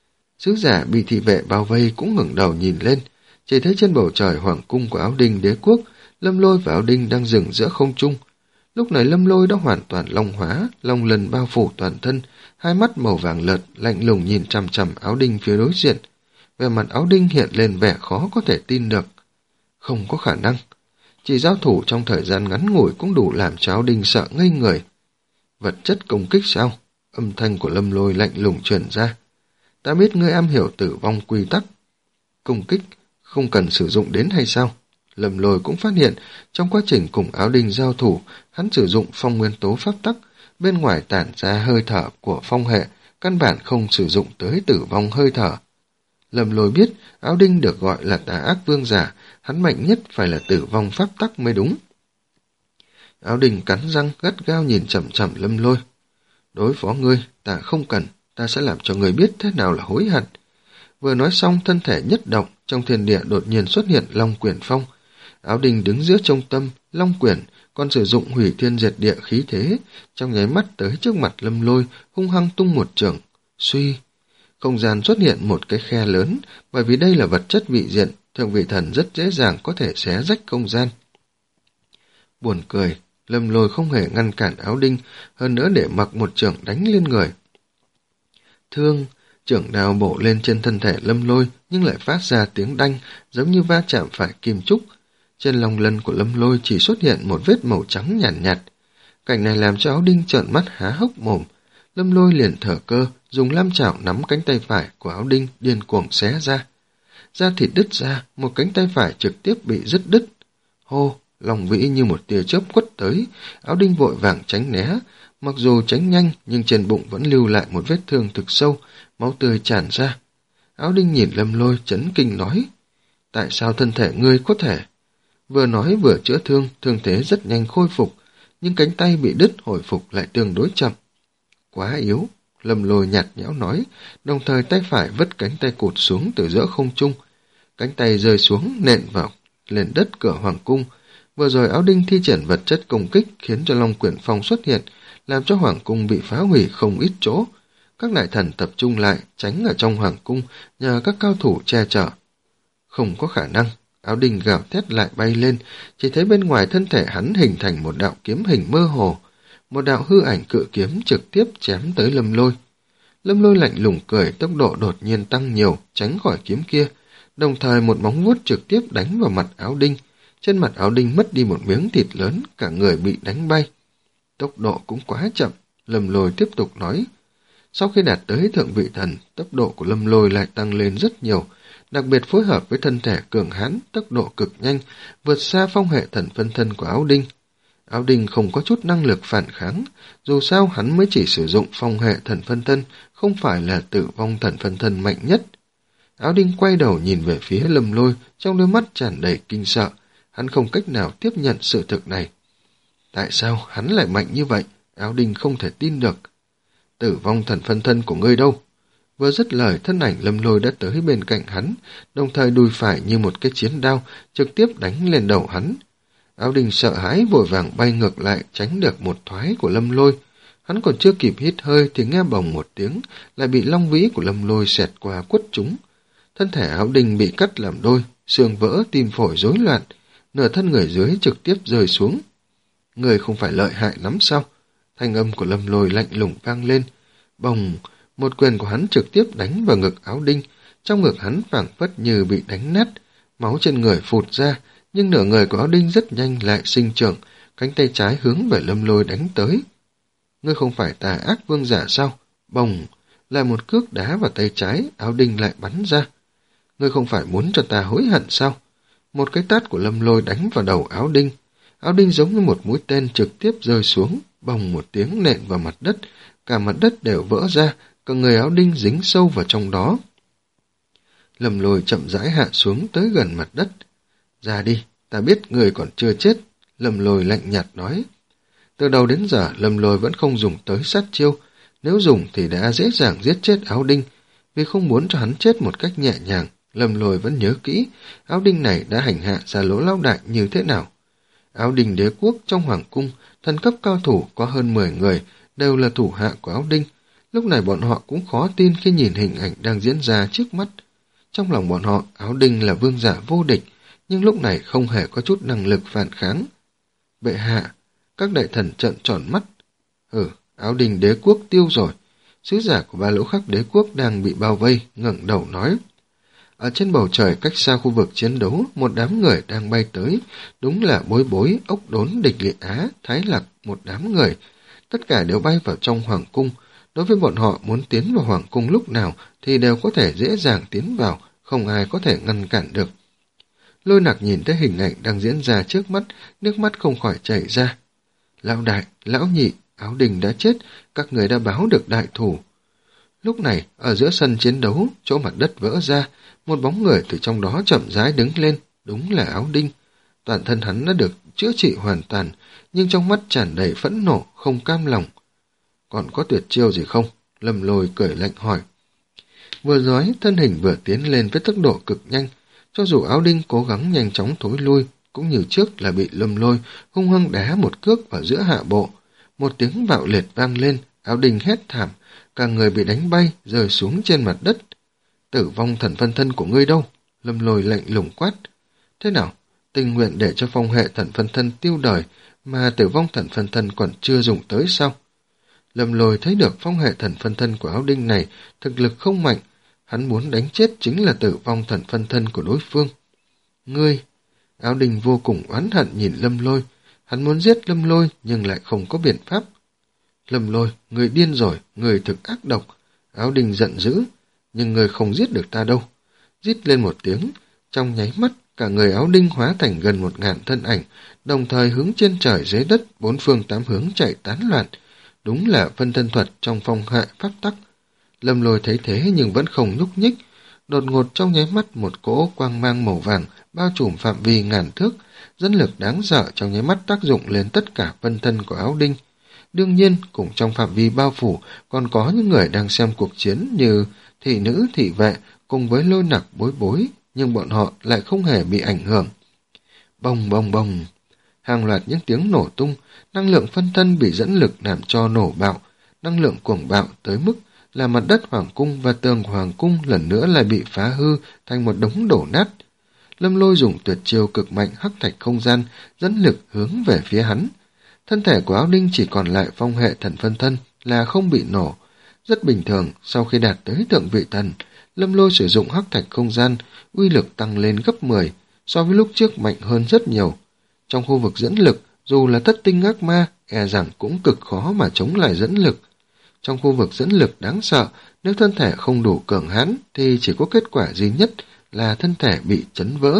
Sứ giả bị thị vệ bao vây cũng ngẩng đầu nhìn lên, chỉ thấy trên bầu trời hoàng cung của Áo Đinh đế quốc, Lâm Lôi và Áo Đinh đang dừng giữa không trung. Lúc này Lâm Lôi đã hoàn toàn long hóa, long lần bao phủ toàn thân, hai mắt màu vàng lợt lạnh lùng nhìn chằm chằm Áo Đinh phía đối diện. Về mặt Áo Đinh hiện lên vẻ khó có thể tin được. Không có khả năng. Chỉ giao thủ trong thời gian ngắn ngủi cũng đủ làm cho Áo Đinh sợ ngây người. Vật chất công kích sao? Âm thanh của Lâm Lôi lạnh lùng truyền ra. Ta biết ngươi am hiểu tử vong quy tắc. Công kích không cần sử dụng đến hay sao? Lâm Lôi cũng phát hiện, trong quá trình cùng Áo Đinh giao thủ, hắn sử dụng phong nguyên tố pháp tắc, bên ngoài tản ra hơi thở của phong hệ, căn bản không sử dụng tới tử vong hơi thở. Lâm Lôi biết, Áo Đinh được gọi là tà ác vương giả, hắn mạnh nhất phải là tử vong pháp tắc mới đúng. Áo Đinh cắn răng gắt gao nhìn chằm chằm Lâm Lôi. Đối phó ngươi, ta không cần, ta sẽ làm cho ngươi biết thế nào là hối hận. Vừa nói xong, thân thể nhất động, trong thiên địa đột nhiên xuất hiện Long Quyển Phong. Áo Đinh đứng giữa trung tâm, Long Quyển, còn sử dụng hủy thiên diệt địa khí thế, trong nháy mắt tới trước mặt Lâm Lôi, hung hăng tung một chưởng. Suy, không gian xuất hiện một cái khe lớn, bởi vì đây là vật chất vị diện, thượng vị thần rất dễ dàng có thể xé rách không gian. Buồn cười, Lâm Lôi không hề ngăn cản Áo Đinh, hơn nữa để mặc một chưởng đánh lên người. Thương, chưởng đao bổ lên trên thân thể Lâm Lôi, nhưng lại phát ra tiếng đanh, giống như va chạm phải kim trúc. Trên lòng lân của Lâm Lôi chỉ xuất hiện một vết màu trắng nhàn nhạt, nhạt. Cảnh này làm cho Áo Đinh trợn mắt há hốc mồm. Lâm Lôi liền thở cơ, dùng lam chảo nắm cánh tay phải của Áo Đinh điên cuồng xé ra. Da thịt đứt ra, một cánh tay phải trực tiếp bị rứt đứt. Hô, lòng vĩ như một tia chớp quất tới, Áo Đinh vội vàng tránh né. Mặc dù tránh nhanh, nhưng trên bụng vẫn lưu lại một vết thương thực sâu, máu tươi tràn ra. Áo Đinh nhìn Lâm Lôi chấn kinh nói, tại sao thân thể ngươi có thể? Vừa nói vừa chữa thương, thương thế rất nhanh khôi phục, nhưng cánh tay bị đứt hồi phục lại tương đối chậm. Quá yếu, Lâm Lôi nhạt nhẽo nói, đồng thời tay phải vứt cánh tay cụt xuống từ giữa không trung. Cánh tay rơi xuống nện vào lên đất cửa hoàng cung. Vừa rồi Áo Đinh thi triển vật chất công kích khiến cho Long Quyển Phong xuất hiện, làm cho hoàng cung bị phá hủy không ít chỗ. Các đại thần tập trung lại, tránh ở trong hoàng cung, nhờ các cao thủ che chở. Không có khả năng, Áo Đinh gào thét lại bay lên, chỉ thấy bên ngoài thân thể hắn hình thành một đạo kiếm hình mơ hồ. Một đạo hư ảnh cự kiếm trực tiếp chém tới Lâm Lôi. Lâm Lôi lạnh lùng cười, tốc độ đột nhiên tăng nhiều, tránh khỏi kiếm kia. Đồng thời một móng vuốt trực tiếp đánh vào mặt Áo Đinh. Trên mặt Áo Đinh mất đi một miếng thịt lớn, cả người bị đánh bay. Tốc độ cũng quá chậm, Lâm Lôi tiếp tục nói. Sau khi đạt tới thượng vị thần, tốc độ của Lâm Lôi lại tăng lên rất nhiều, đặc biệt phối hợp với thân thể cường hãn, tốc độ cực nhanh, vượt xa phong hệ thần phân thân của Áo Đinh. Áo Đinh không có chút năng lực phản kháng, dù sao hắn mới chỉ sử dụng phong hệ thần phân thân, không phải là tử vong thần phân thân mạnh nhất. Áo Đinh quay đầu nhìn về phía Lâm Lôi, trong đôi mắt tràn đầy kinh sợ, hắn không cách nào tiếp nhận sự thực này. Tại sao hắn lại mạnh như vậy? Áo Đinh không thể tin được. Tử vong thần phân thân của ngươi đâu? Vừa dứt lời, thân ảnh Lâm Lôi đã tới bên cạnh hắn, đồng thời đùi phải như một cái chiến đao, trực tiếp đánh lên đầu hắn. Áo Đinh sợ hãi vội vàng bay ngược lại, tránh được một thoái của Lâm Lôi. Hắn còn chưa kịp hít hơi thì nghe bồng một tiếng, lại bị long vĩ của Lâm Lôi xẹt qua quất trúng. Thân thể Áo Đinh bị cắt làm đôi, xương vỡ, tim phổi rối loạn, nửa thân người dưới trực tiếp rơi xuống. Người không phải lợi hại lắm sao? Thanh âm của Lâm Lôi lạnh lùng vang lên. Bồng, một quyền của hắn trực tiếp đánh vào ngực Áo Đinh, trong ngực hắn phảng phất như bị đánh nát, máu trên người phụt ra, nhưng nửa người của Áo Đinh rất nhanh lại sinh trưởng, cánh tay trái hướng về Lâm Lôi đánh tới. Ngươi không phải tà ác vương giả sao? Bồng, lại một cước đá vào tay trái, Áo Đinh lại bắn ra. Ngươi không phải muốn cho ta hối hận sao? Một cái tát của Lâm Lôi đánh vào đầu Áo Đinh. Áo Đinh giống như một mũi tên trực tiếp rơi xuống, bồng một tiếng nện vào mặt đất, cả mặt đất đều vỡ ra, cả người Áo Đinh dính sâu vào trong đó. Lâm Lôi chậm rãi hạ xuống tới gần mặt đất. Ra đi, ta biết người còn chưa chết, Lâm Lôi lạnh nhạt nói. Từ đầu đến giờ, Lâm Lôi vẫn không dùng tới sát chiêu, nếu dùng thì đã dễ dàng giết chết Áo Đinh. Vì không muốn cho hắn chết một cách nhẹ nhàng, Lâm Lôi vẫn nhớ kỹ, Áo Đinh này đã hành hạ ra Lỗ Lão Đại như thế nào. Áo Đinh đế quốc trong hoàng cung, thần cấp cao thủ có hơn mười người, đều là thủ hạ của Áo Đinh. Lúc này bọn họ cũng khó tin khi nhìn hình ảnh đang diễn ra trước mắt. Trong lòng bọn họ, Áo Đinh là vương giả vô địch, nhưng lúc này không hề có chút năng lực phản kháng. Bệ hạ, các đại thần trợn tròn mắt. Ừ, Áo Đinh đế quốc tiêu rồi. Sứ giả của Ba Lỗ Khắc đế quốc đang bị bao vây, ngẩng đầu nói. Ở trên bầu trời cách xa khu vực chiến đấu, một đám người đang bay tới, đúng là Bối Bối, Ốc Đốn, Địch Liệt Á, Thái Lạc, một đám người. Tất cả đều bay vào trong hoàng cung. Đối với bọn họ muốn tiến vào hoàng cung lúc nào thì đều có thể dễ dàng tiến vào, không ai có thể ngăn cản được. Lôi Nặc nhìn thấy hình ảnh đang diễn ra trước mắt, nước mắt không khỏi chảy ra. Lão đại, lão nhị, Áo Đinh đã chết, các người đã báo được đại thủ. Lúc này, ở giữa sân chiến đấu, chỗ mặt đất vỡ ra, một bóng người từ trong đó chậm rãi đứng lên, đúng là Áo Đinh. Toàn thân hắn đã được chữa trị hoàn toàn, nhưng trong mắt tràn đầy phẫn nộ, không cam lòng. Còn có tuyệt chiêu gì không? Lâm Lôi cười lạnh hỏi. Vừa nói, thân hình vừa tiến lên với tốc độ cực nhanh, cho dù Áo Đinh cố gắng nhanh chóng thối lui, cũng như trước là bị Lâm Lôi hung hăng đá một cước vào giữa hạ bộ. Một tiếng bạo liệt vang lên, Áo Đinh hét thảm, cả người bị đánh bay, rơi xuống trên mặt đất. Tử vong thần phân thân của ngươi đâu? Lâm Lôi lạnh lùng quát. Thế nào? Tình nguyện để cho phong hệ thần phân thân tiêu đời, mà tử vong thần phân thân còn chưa dùng tới sao? Lâm Lôi thấy được phong hệ thần phân thân của Áo Đinh này thực lực không mạnh, hắn muốn đánh chết chính là tử vong thần phân thân của đối phương. Ngươi! Áo Đinh vô cùng oán hận nhìn Lâm Lôi, hắn muốn giết Lâm Lôi nhưng lại không có biện pháp. Lâm Lôi, người điên rồi, người thực ác độc. Áo Đinh giận dữ, nhưng người không giết được ta đâu. Rít lên một tiếng, trong nháy mắt, cả người Áo Đinh hóa thành gần một ngàn thân ảnh, đồng thời hướng trên trời dưới đất, bốn phương tám hướng chạy tán loạn. Đúng là phân thân thuật trong phong hệ pháp tắc. Lâm Lôi thấy thế nhưng vẫn không nhúc nhích. Đột ngột trong nháy mắt một cỗ quang mang màu vàng bao trùm phạm vi ngàn thước, dẫn lực đáng sợ trong nháy mắt tác dụng lên tất cả phân thân của Áo Đinh. Đương nhiên, cùng trong phạm vi bao phủ còn có những người đang xem cuộc chiến như thị nữ, thị vệ cùng với Lôi Nặc, Bối Bối, nhưng bọn họ lại không hề bị ảnh hưởng. Bồng bồng bồng, hàng loạt những tiếng nổ tung, năng lượng phân thân bị dẫn lực làm cho nổ bạo, năng lượng cuồng bạo tới mức là mặt đất hoàng cung và tường hoàng cung lần nữa lại bị phá hư thành một đống đổ nát. Lâm Lôi dùng tuyệt chiêu cực mạnh hắc thạch không gian, dẫn lực hướng về phía hắn. Thân thể của Áo Đinh chỉ còn lại phong hệ thần phân thân là không bị nổ. Rất bình thường, sau khi đạt tới thượng vị thần, Lâm Lôi sử dụng hắc thạch không gian, uy lực tăng lên gấp mười, so với lúc trước mạnh hơn rất nhiều. Trong khu vực dẫn lực, dù là thất tinh ác ma, e rằng cũng cực khó mà chống lại dẫn lực. Trong khu vực dẫn lực đáng sợ, nếu thân thể không đủ cường hãn thì chỉ có kết quả duy nhất là thân thể bị chấn vỡ.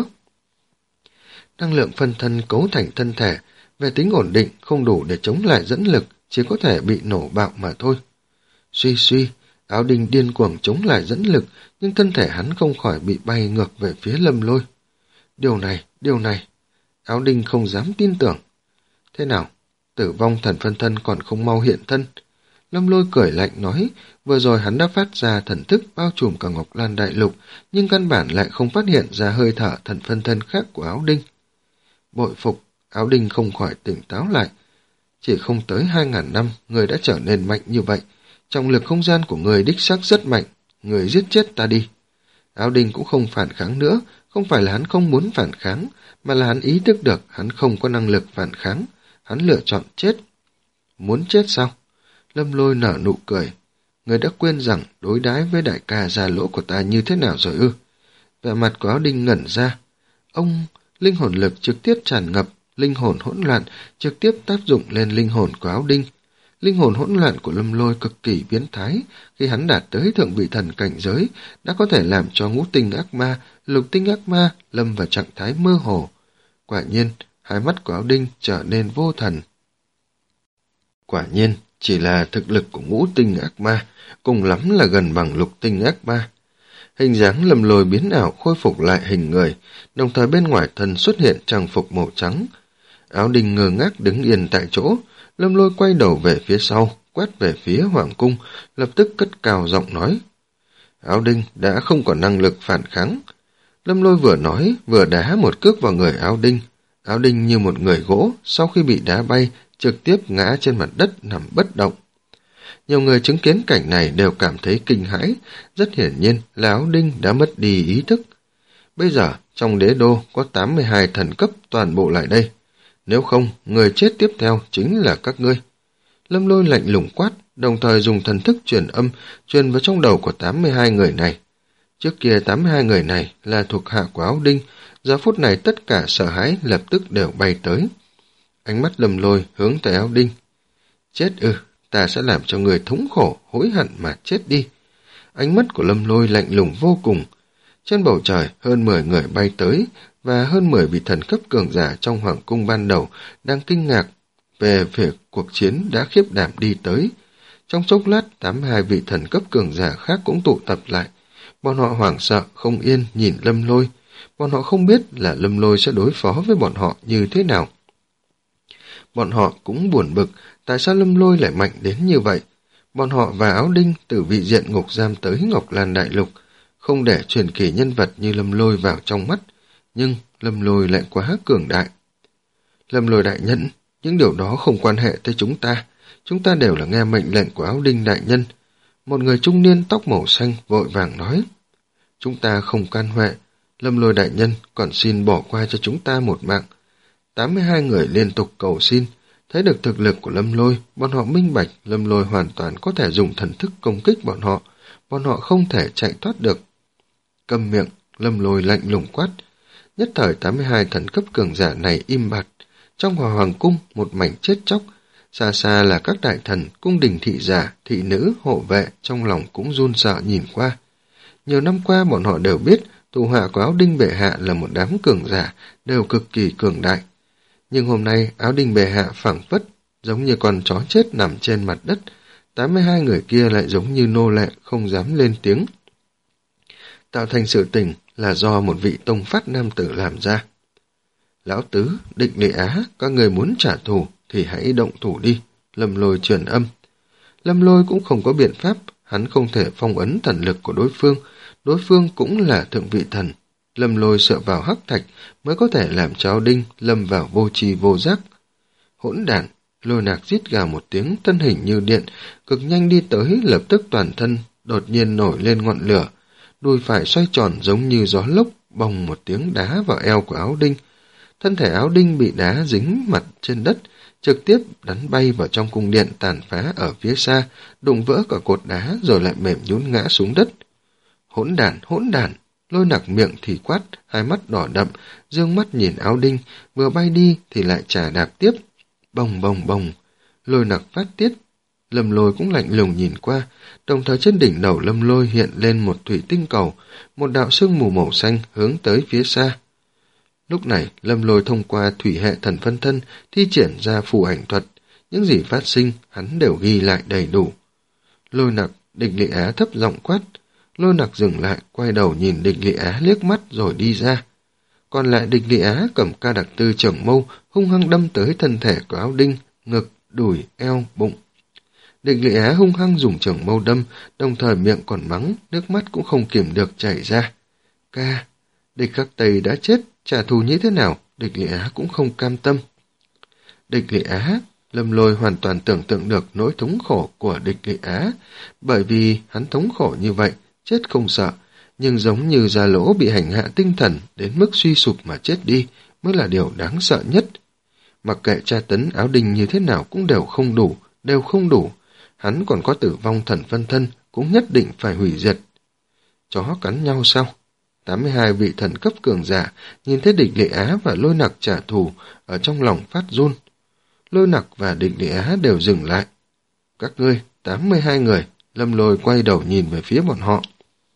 Năng lượng phân thân cấu thành thân thể, về tính ổn định không đủ để chống lại dẫn lực, chỉ có thể bị nổ bạo mà thôi. Suy suy, Áo Đinh điên cuồng chống lại dẫn lực, nhưng thân thể hắn không khỏi bị bay ngược về phía Lâm Lôi. Điều này, điều này, Áo Đinh không dám tin tưởng. Thế nào, tử vong thần phân thân còn không mau hiện thân? Lâm Lôi cười lạnh nói, vừa rồi hắn đã phát ra thần thức bao trùm cả Ngọc Lan Đại Lục, nhưng căn bản lại không phát hiện ra hơi thở thần phân thân khác của Áo Đinh. Bội phục, Áo Đinh không khỏi tỉnh táo lại. Chỉ không tới hai ngàn năm, người đã trở nên mạnh như vậy. Trọng lực không gian của người đích xác rất mạnh, người giết chết ta đi. Áo Đinh cũng không phản kháng nữa, không phải là hắn không muốn phản kháng, mà là hắn ý thức được hắn không có năng lực phản kháng, hắn lựa chọn chết. Muốn chết sao? Lâm Lôi nở nụ cười. Người đã quên rằng đối đãi với đại ca già lỗ của ta như thế nào rồi ư? Vẻ mặt của Áo Đinh ngẩn ra. Ông, linh hồn lực trực tiếp tràn ngập, linh hồn hỗn loạn trực tiếp tác dụng lên linh hồn của Áo Đinh. Linh hồn hỗn loạn của Lâm Lôi cực kỳ biến thái, khi hắn đạt tới thượng vị thần cảnh giới, đã có thể làm cho ngũ tinh ác ma, lục tinh ác ma lâm vào trạng thái mơ hồ. Quả nhiên, hai mắt của Áo Đinh trở nên vô thần. Quả nhiên, chỉ là thực lực của ngũ tinh ác ma, cùng lắm là gần bằng lục tinh ác ma. Hình dáng Lâm Lôi biến ảo khôi phục lại hình người, đồng thời bên ngoài thân xuất hiện trang phục màu trắng. Áo Đinh ngơ ngác đứng yên tại chỗ. Lâm Lôi quay đầu về phía sau, quét về phía Hoàng cung, lập tức cất cao giọng nói. Áo Đinh đã không còn năng lực phản kháng. Lâm Lôi vừa nói, vừa đá một cước vào người Áo Đinh. Áo Đinh như một người gỗ, sau khi bị đá bay, trực tiếp ngã trên mặt đất nằm bất động. Nhiều người chứng kiến cảnh này đều cảm thấy kinh hãi, rất hiển nhiên là Áo Đinh đã mất đi ý thức. Bây giờ, trong đế đô có tám mươi hai thần cấp toàn bộ lại đây. Nếu không, người chết tiếp theo chính là các ngươi. Lâm Lôi lạnh lùng quát, đồng thời dùng thần thức truyền âm, truyền vào trong đầu của tám mươi hai người này. Trước kia tám mươi hai người này là thuộc hạ của Áo Đinh, giờ phút này tất cả sợ hãi lập tức đều bay tới. Ánh mắt Lâm Lôi hướng tới Áo Đinh. Chết ư, ta sẽ làm cho người thống khổ, hối hận mà chết đi. Ánh mắt của Lâm Lôi lạnh lùng vô cùng. Trên bầu trời hơn mười người bay tới, và hơn mười vị thần cấp cường giả trong hoàng cung ban đầu đang kinh ngạc về việc cuộc chiến đã khiếp đảm đi tới. Trong chốc lát, tám mươi hai vị thần cấp cường giả khác cũng tụ tập lại. Bọn họ hoảng sợ, không yên nhìn Lâm Lôi. Bọn họ không biết là Lâm Lôi sẽ đối phó với bọn họ như thế nào. Bọn họ cũng buồn bực, tại sao Lâm Lôi lại mạnh đến như vậy? Bọn họ và Áo Đinh từ vị diện ngục giam tới Ngọc Lan Đại Lục, không để truyền kỳ nhân vật như Lâm Lôi vào trong mắt. Nhưng Lâm Lôi lại quá cường đại. Lâm Lôi đại nhân, những điều đó không quan hệ tới chúng ta. Chúng ta đều là nghe mệnh lệnh của Áo Đinh đại nhân. Một người trung niên tóc màu xanh vội vàng nói. Chúng ta không can huệ. Lâm Lôi đại nhân còn xin bỏ qua cho chúng ta một mạng. tám mươi hai người liên tục cầu xin. Thấy được thực lực của Lâm Lôi, bọn họ minh bạch Lâm Lôi hoàn toàn có thể dùng thần thức công kích bọn họ. Bọn họ không thể chạy thoát được. Câm miệng, Lâm Lôi lạnh lùng quát. Nhất thời tám mươi hai thần cấp cường giả này im bặt. Trong hòa hoàng cung, một mảnh chết chóc. Xa xa là các đại thần, cung đình thị giả, thị nữ, hộ vệ, trong lòng cũng run sợ nhìn qua. Nhiều năm qua bọn họ đều biết thủ hạ của Áo Đinh bệ hạ là một đám cường giả, đều cực kỳ cường đại. Nhưng hôm nay Áo Đinh bệ hạ phảng phất, giống như con chó chết nằm trên mặt đất. tám mươi hai người kia lại giống như nô lệ, không dám lên tiếng. Tạo thành sự tình là do một vị tông phát nam tử làm ra. Lão Tứ, Định Lệ Á, các người muốn trả thù thì hãy động thủ đi. Lâm Lôi truyền âm. Lâm Lôi cũng không có biện pháp, hắn không thể phong ấn thần lực của đối phương, đối phương cũng là thượng vị thần. Lâm Lôi sợ vào hắc thạch mới có thể làm cho Áo Đinh lâm vào vô tri vô giác. Hỗn đản, Lôi Nạc rít gào một tiếng, thân hình như điện, cực nhanh đi tới, lập tức toàn thân đột nhiên nổi lên ngọn lửa, đùi phải xoay tròn giống như gió lốc, bồng một tiếng đá vào eo của Áo Đinh. Thân thể Áo Đinh bị đá dính mặt trên đất, trực tiếp đánh bay vào trong cung điện tàn phá ở phía xa, đụng vỡ cả cột đá rồi lại mềm nhũn ngã xuống đất. Hỗn đản, hỗn đản! Lôi Nặc miệng thì quát, hai mắt đỏ đậm, dương mắt nhìn Áo Đinh, vừa bay đi thì lại chà đạp tiếp. Bồng bồng bồng! Lôi Nặc phát tiết. Lâm Lôi cũng lạnh lùng nhìn qua, đồng thời trên đỉnh đầu Lâm Lôi hiện lên một thủy tinh cầu, một đạo sương mù màu xanh hướng tới phía xa. Lúc này, Lâm Lôi thông qua thủy hệ thần phân thân thi triển ra phù ảnh thuật, những gì phát sinh hắn đều ghi lại đầy đủ. Lôi Nặc, Địch Lị Á thấp giọng quát. Lôi Nặc dừng lại, quay đầu nhìn Địch Lị Á liếc mắt rồi đi ra. Còn lại Địch Lị Á cầm ca đặc tư trưởng mâu, hung hăng đâm tới thân thể của Áo Đinh, ngực, đùi, eo, bụng. Địch Lị Á hung hăng dùng trưởng mâu đâm, đồng thời miệng còn mắng, nước mắt cũng không kiềm được chảy ra. Ca, Địch Khắc Tây đã chết, trả thù như thế nào, Địch Lị Á cũng không cam tâm. Địch Lị Á, Lâm Lôi hoàn toàn tưởng tượng được nỗi thống khổ của Địch Lị Á, bởi vì hắn thống khổ như vậy, chết không sợ, nhưng giống như Gia Lỗ bị hành hạ tinh thần đến mức suy sụp mà chết đi mới là điều đáng sợ nhất. Mặc kệ tra tấn Áo Đinh như thế nào cũng đều không đủ, đều không đủ, hắn còn có tử vong thần phân thân cũng nhất định phải hủy diệt. Chó cắn nhau sao? tám mươi hai vị thần cấp cường giả nhìn thấy Địch Lị Á và Lôi Nặc trả thù, ở trong lòng phát run. Lôi Nặc và Địch Lị Á đều dừng lại. Các ngươi, tám mươi hai người, Lâm Lôi quay đầu nhìn về phía bọn họ.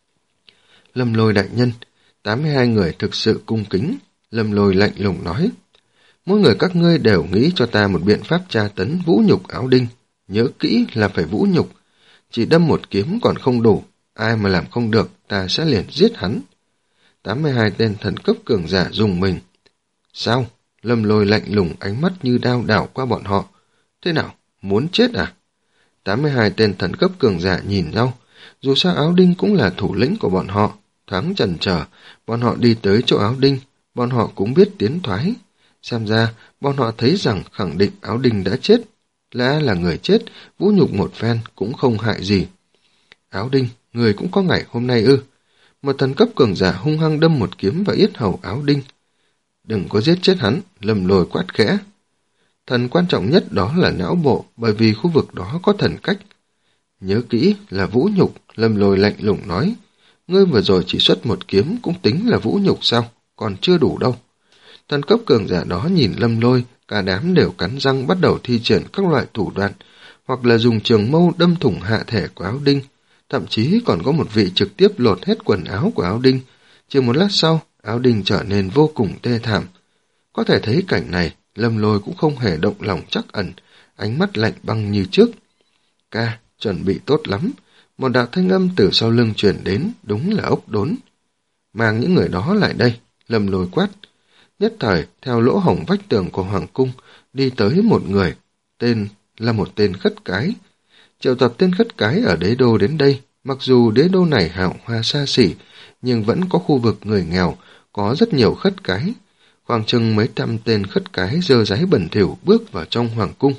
Lâm Lôi đại nhân, tám mươi hai người thực sự cung kính. Lâm Lôi lạnh lùng nói. Mỗi người các ngươi đều nghĩ cho ta một biện pháp tra tấn vũ nhục Áo Đinh. Nhớ kỹ là phải vũ nhục. Chỉ đâm một kiếm còn không đủ. Ai mà làm không được, ta sẽ liền giết hắn. tám mươi hai tên thần cấp cường giả dùng mình. Sao? Lâm Lôi lạnh lùng, ánh mắt như đao đảo qua bọn họ. Thế nào? Muốn chết à? tám mươi hai tên thần cấp cường giả nhìn nhau. Dù sao Áo Đinh cũng là thủ lĩnh của bọn họ. Thoáng chần chờ, bọn họ đi tới chỗ Áo Đinh. Bọn họ cũng biết tiến thoái. Xem ra, bọn họ thấy rằng khẳng định Áo Đinh đã chết. Lẽ là người chết, vũ nhục một phen cũng không hại gì. Áo Đinh, người cũng có ngày hôm nay ư? Một thần cấp cường giả hung hăng đâm một kiếm vào yết hầu Áo Đinh. Đừng có giết chết hắn, Lâm Lôi quát khẽ. Thần quan trọng nhất đó là não bộ, bởi vì khu vực đó có thần cách. Nhớ kỹ là vũ nhục, Lâm Lôi lạnh lùng nói. Ngươi vừa rồi chỉ xuất một kiếm cũng tính là vũ nhục sao? Còn chưa đủ đâu. Thần cấp cường giả đó nhìn Lâm Lôi, cả đám đều cắn răng bắt đầu thi triển các loại thủ đoạn, hoặc là dùng trường mâu đâm thủng hạ thể của Áo Đinh. Thậm chí còn có một vị trực tiếp lột hết quần áo của Áo Đinh. Chỉ một lát sau, Áo Đinh trở nên vô cùng tê thảm. Có thể thấy cảnh này, Lâm Lôi cũng không hề động lòng trắc ẩn, ánh mắt lạnh băng như trước. Ca, chuẩn bị tốt lắm. Một đạo thanh âm từ sau lưng truyền đến, đúng là ốc đốn. Mang những người đó lại đây, Lâm Lôi quát. Nhất thời, theo lỗ hổng vách tường của Hoàng cung, đi tới một người, tên là một tên khất cái. Triệu tập tên khất cái ở đế đô đến đây, mặc dù đế đô này hào hoa xa xỉ, nhưng vẫn có khu vực người nghèo, có rất nhiều khất cái. Khoảng chừng mấy trăm tên khất cái dơ dáy bẩn thỉu bước vào trong Hoàng cung.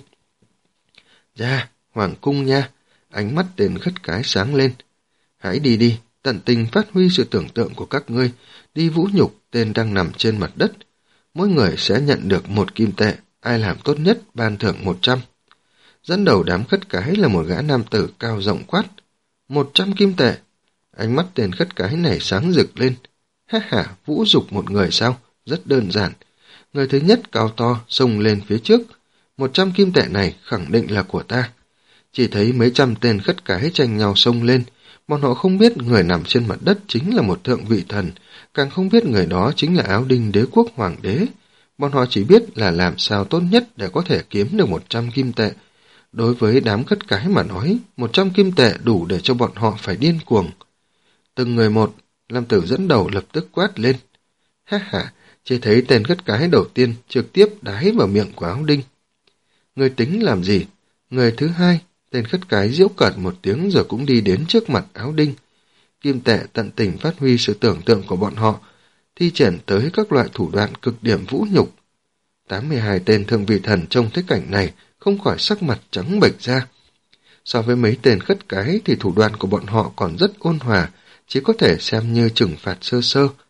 Dạ, Hoàng cung nha, ánh mắt tên khất cái sáng lên. Hãy đi đi, tận tình phát huy sự tưởng tượng của các ngươi, đi vũ nhục tên đang nằm trên mặt đất. Mỗi người sẽ nhận được một kim tệ, ai làm tốt nhất ban thưởng một trăm. Dẫn đầu đám khất cái là một gã nam tử cao rộng quát. Một trăm kim tệ. Ánh mắt tên khất cái này sáng rực lên. Ha ha, vũ dục một người sao? Rất đơn giản. Người thứ nhất cao to, xông lên phía trước. Một trăm kim tệ này khẳng định là của ta. Chỉ thấy mấy trăm tên khất cái tranh nhau xông lên. Bọn họ không biết người nằm trên mặt đất chính là một thượng vị thần, càng không biết người đó chính là Áo Đinh đế quốc hoàng đế. Bọn họ chỉ biết là làm sao tốt nhất để có thể kiếm được một trăm kim tệ. Đối với đám khất cái mà nói, một trăm kim tệ đủ để cho bọn họ phải điên cuồng. Từng người một, Lam Tử dẫn đầu lập tức quát lên. Ha ha, chỉ thấy tên khất cái đầu tiên trực tiếp đái vào miệng của Áo Đinh. Người tính làm gì? Người thứ hai, tên khất cái giễu cợt một tiếng rồi cũng đi đến trước mặt Áo Đinh. Kim tệ tận tình phát huy sự tưởng tượng của bọn họ, thi triển tới các loại thủ đoạn cực điểm vũ nhục. tám mươi hai tên thượng vị thần trông thấy cảnh này không khỏi sắc mặt trắng bệch ra. So với mấy tên khất cái thì thủ đoạn của bọn họ còn rất ôn hòa, chỉ có thể xem như trừng phạt sơ sơ.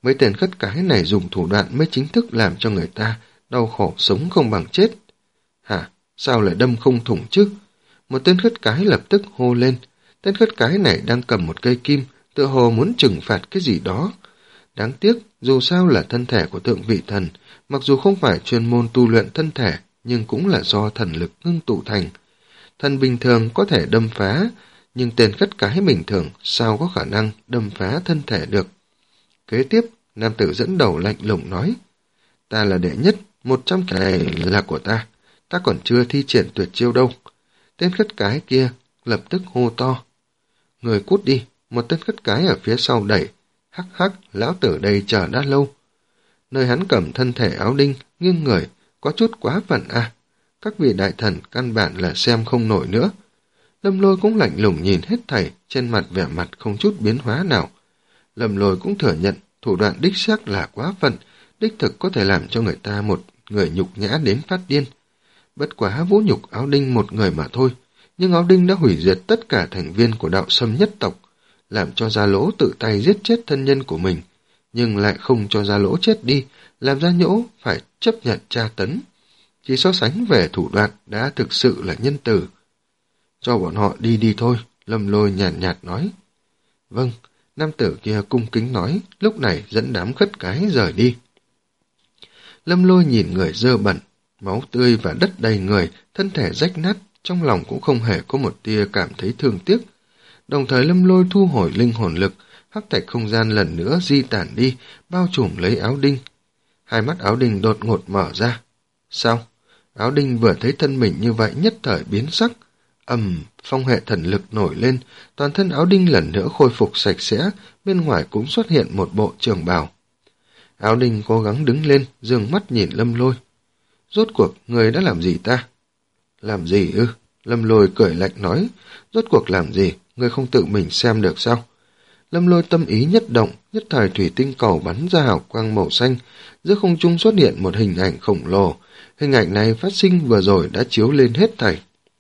Mấy tên khất cái này dùng thủ đoạn mới chính thức làm cho người ta đau khổ sống không bằng chết. Hả? Sao lại đâm không thủng chứ? Một tên khất cái lập tức hô lên. Tên khất cái này đang cầm một cây kim, tựa hồ muốn trừng phạt cái gì đó. Đáng tiếc, dù sao là thân thể của thượng vị thần, mặc dù không phải chuyên môn tu luyện thân thể, nhưng cũng là do thần lực ngưng tụ thành. Thần bình thường có thể đâm phá, nhưng tên khất cái bình thường sao có khả năng đâm phá thân thể được. Kế tiếp, nam tử dẫn đầu lạnh lùng nói, ta là đệ nhất, một trăm cái này là của ta, ta còn chưa thi triển tuyệt chiêu đâu. Tên khất cái kia lập tức hô to, người cút đi. Một tên khất cái ở phía sau đẩy, hắc hắc, lão tử đây chờ đã lâu. Nơi hắn cầm thân thể áo đinh, nghiêng người, có chút quá phận à. Các vị đại thần căn bản là xem không nổi nữa. Lâm Lôi cũng lạnh lùng nhìn hết thảy, trên mặt vẻ mặt không chút biến hóa nào. Lâm Lôi cũng thừa nhận, thủ đoạn đích xác là quá phận, đích thực có thể làm cho người ta một người nhục nhã đến phát điên. Bất quá vũ nhục áo đinh một người mà thôi, nhưng áo đinh đã hủy diệt tất cả thành viên của đạo Sâm nhất tộc, làm cho Gia Lỗ tự tay giết chết thân nhân của mình, nhưng lại không cho Gia Lỗ chết đi, làm Gia Nhỗ phải chấp nhận tra tấn. Chỉ so sánh về thủ đoạn đã thực sự là nhân từ. Cho bọn họ đi đi thôi, Lâm Lôi nhàn nhạt, nhạt nói. Vâng, nam tử kia cung kính nói, lúc này dẫn đám khất cái rời đi. Lâm Lôi nhìn người dơ bẩn, máu tươi và đất đầy người, thân thể rách nát, trong lòng cũng không hề có một tia cảm thấy thương tiếc. Đồng thời Lâm Lôi thu hồi linh hồn lực, hắc thạch không gian lần nữa di tản đi, bao trùm lấy áo đinh. Hai mắt áo đinh đột ngột mở ra. Sao? Áo đinh vừa thấy thân mình như vậy nhất thời biến sắc. Ầm, phong hệ thần lực nổi lên, toàn thân áo đinh lần nữa khôi phục sạch sẽ, bên ngoài cũng xuất hiện một bộ trường bào. Áo đinh cố gắng đứng lên, dường mắt nhìn Lâm Lôi. Rốt cuộc, người đã làm gì ta? Làm gì ư? Lâm Lôi cười lạnh nói. Rốt cuộc làm gì? Người không tự mình xem được sao? Lâm Lôi tâm ý nhất động, nhất thời thủy tinh cầu bắn ra hào quang màu xanh, giữa không trung xuất hiện một hình ảnh khổng lồ. Hình ảnh này phát sinh vừa rồi đã chiếu lên hết thảy.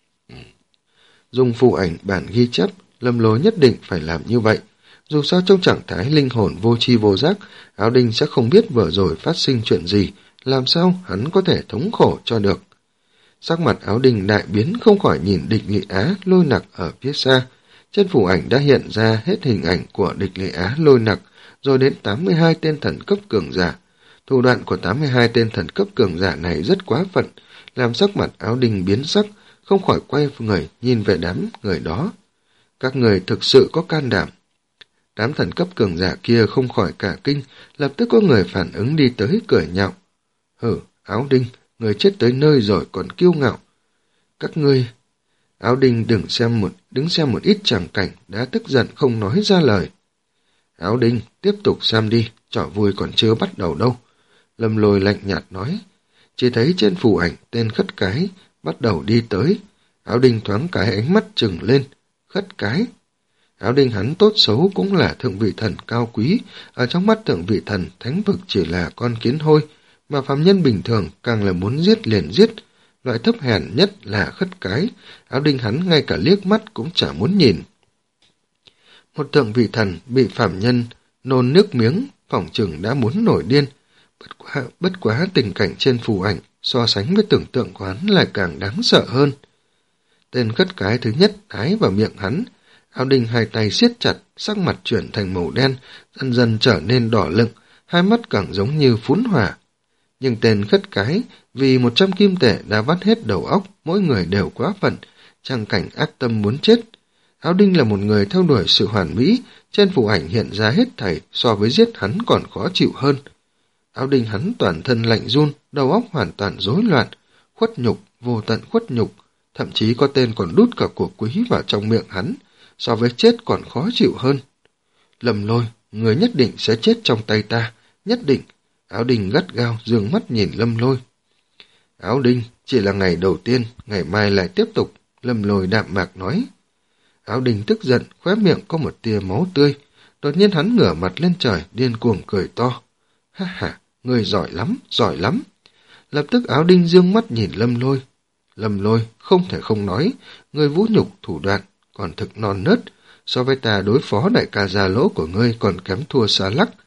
Dùng phù ảnh bản ghi chép, Lâm Lôi nhất định phải làm như vậy. Dù sao trong trạng thái linh hồn vô tri vô giác, áo đinh sẽ không biết vừa rồi phát sinh chuyện gì, làm sao hắn có thể thống khổ cho được. Sắc mặt áo đinh đại biến, không khỏi nhìn địch Nghị Á Lôi Nặc ở phía xa. Trên phù ảnh đã hiện ra hết hình ảnh của địch Nghị Á Lôi Nặc, rồi đến tám mươi hai tên thần cấp cường giả. Thủ đoạn của tám mươi hai tên thần cấp cường giả này rất quá phận, làm sắc mặt áo đinh biến sắc, không khỏi quay người nhìn về đám người đó. Các người thực sự có can đảm. Đám thần cấp cường giả kia không khỏi cả kinh, lập tức có người phản ứng đi tới cười nhạo. Hử, áo đinh, người chết tới nơi rồi còn kiêu ngạo. Các ngươi... Áo đinh đừng xem một, đứng xem một ít tràng cảnh, đã tức giận không nói ra lời. Áo đinh, tiếp tục xem đi, trò vui còn chưa bắt đầu đâu. Lâm Lôi lạnh nhạt nói. Chỉ thấy trên phù ảnh tên khất cái bắt đầu đi tới. Áo đinh thoáng cái ánh mắt trừng lên. Khất cái. Áo đinh hắn tốt xấu cũng là thượng vị thần cao quý, ở trong mắt thượng vị thần thánh vực chỉ là con kiến hôi, mà phàm nhân bình thường càng là muốn giết liền giết. Loại thấp hèn nhất là khất cái, áo đinh hắn ngay cả liếc mắt cũng chả muốn nhìn. Một thượng vị thần bị phàm nhân nôn nước miếng, phỏng chừng đã muốn nổi điên. Bất quá, bất quá tình cảnh trên phù ảnh so sánh với tưởng tượng của hắn lại càng đáng sợ hơn. Tên khất cái thứ nhất hái vào miệng hắn, áo đinh hai tay siết chặt, sắc mặt chuyển thành màu đen, dần dần trở nên đỏ lựng, hai mắt càng giống như phún hỏa. Nhưng tên khất cái vì một trăm kim tệ đã vắt hết đầu óc, mỗi người đều quá phận, trang cảnh ác tâm muốn chết. Áo đinh là một người theo đuổi sự hoàn mỹ, trên phù ảnh hiện ra hết thảy so với giết hắn còn khó chịu hơn. Áo đinh hắn toàn thân lạnh run, đầu óc hoàn toàn rối loạn, khuất nhục, vô tận khuất nhục, thậm chí có tên còn đút cả của quý vào trong miệng hắn, so với chết còn khó chịu hơn. Lâm Lôi, người nhất định sẽ chết trong tay ta, nhất định. Áo đinh gắt gao, dương mắt nhìn Lâm Lôi. Áo đinh, chỉ là ngày đầu tiên, ngày mai lại tiếp tục, Lâm Lôi đạm mạc nói. Áo đinh tức giận, khóe miệng có một tia máu tươi, đột nhiên hắn ngửa mặt lên trời, điên cuồng cười to. Ha ha, người giỏi lắm, giỏi lắm. Lập tức áo đinh dương mắt nhìn Lâm Lôi. Lâm Lôi, không thể không nói, người vũ nhục thủ đoạn, còn thực non nớt, so với ta đối phó đại ca Gia Lỗ của ngươi còn kém thua xa lắc.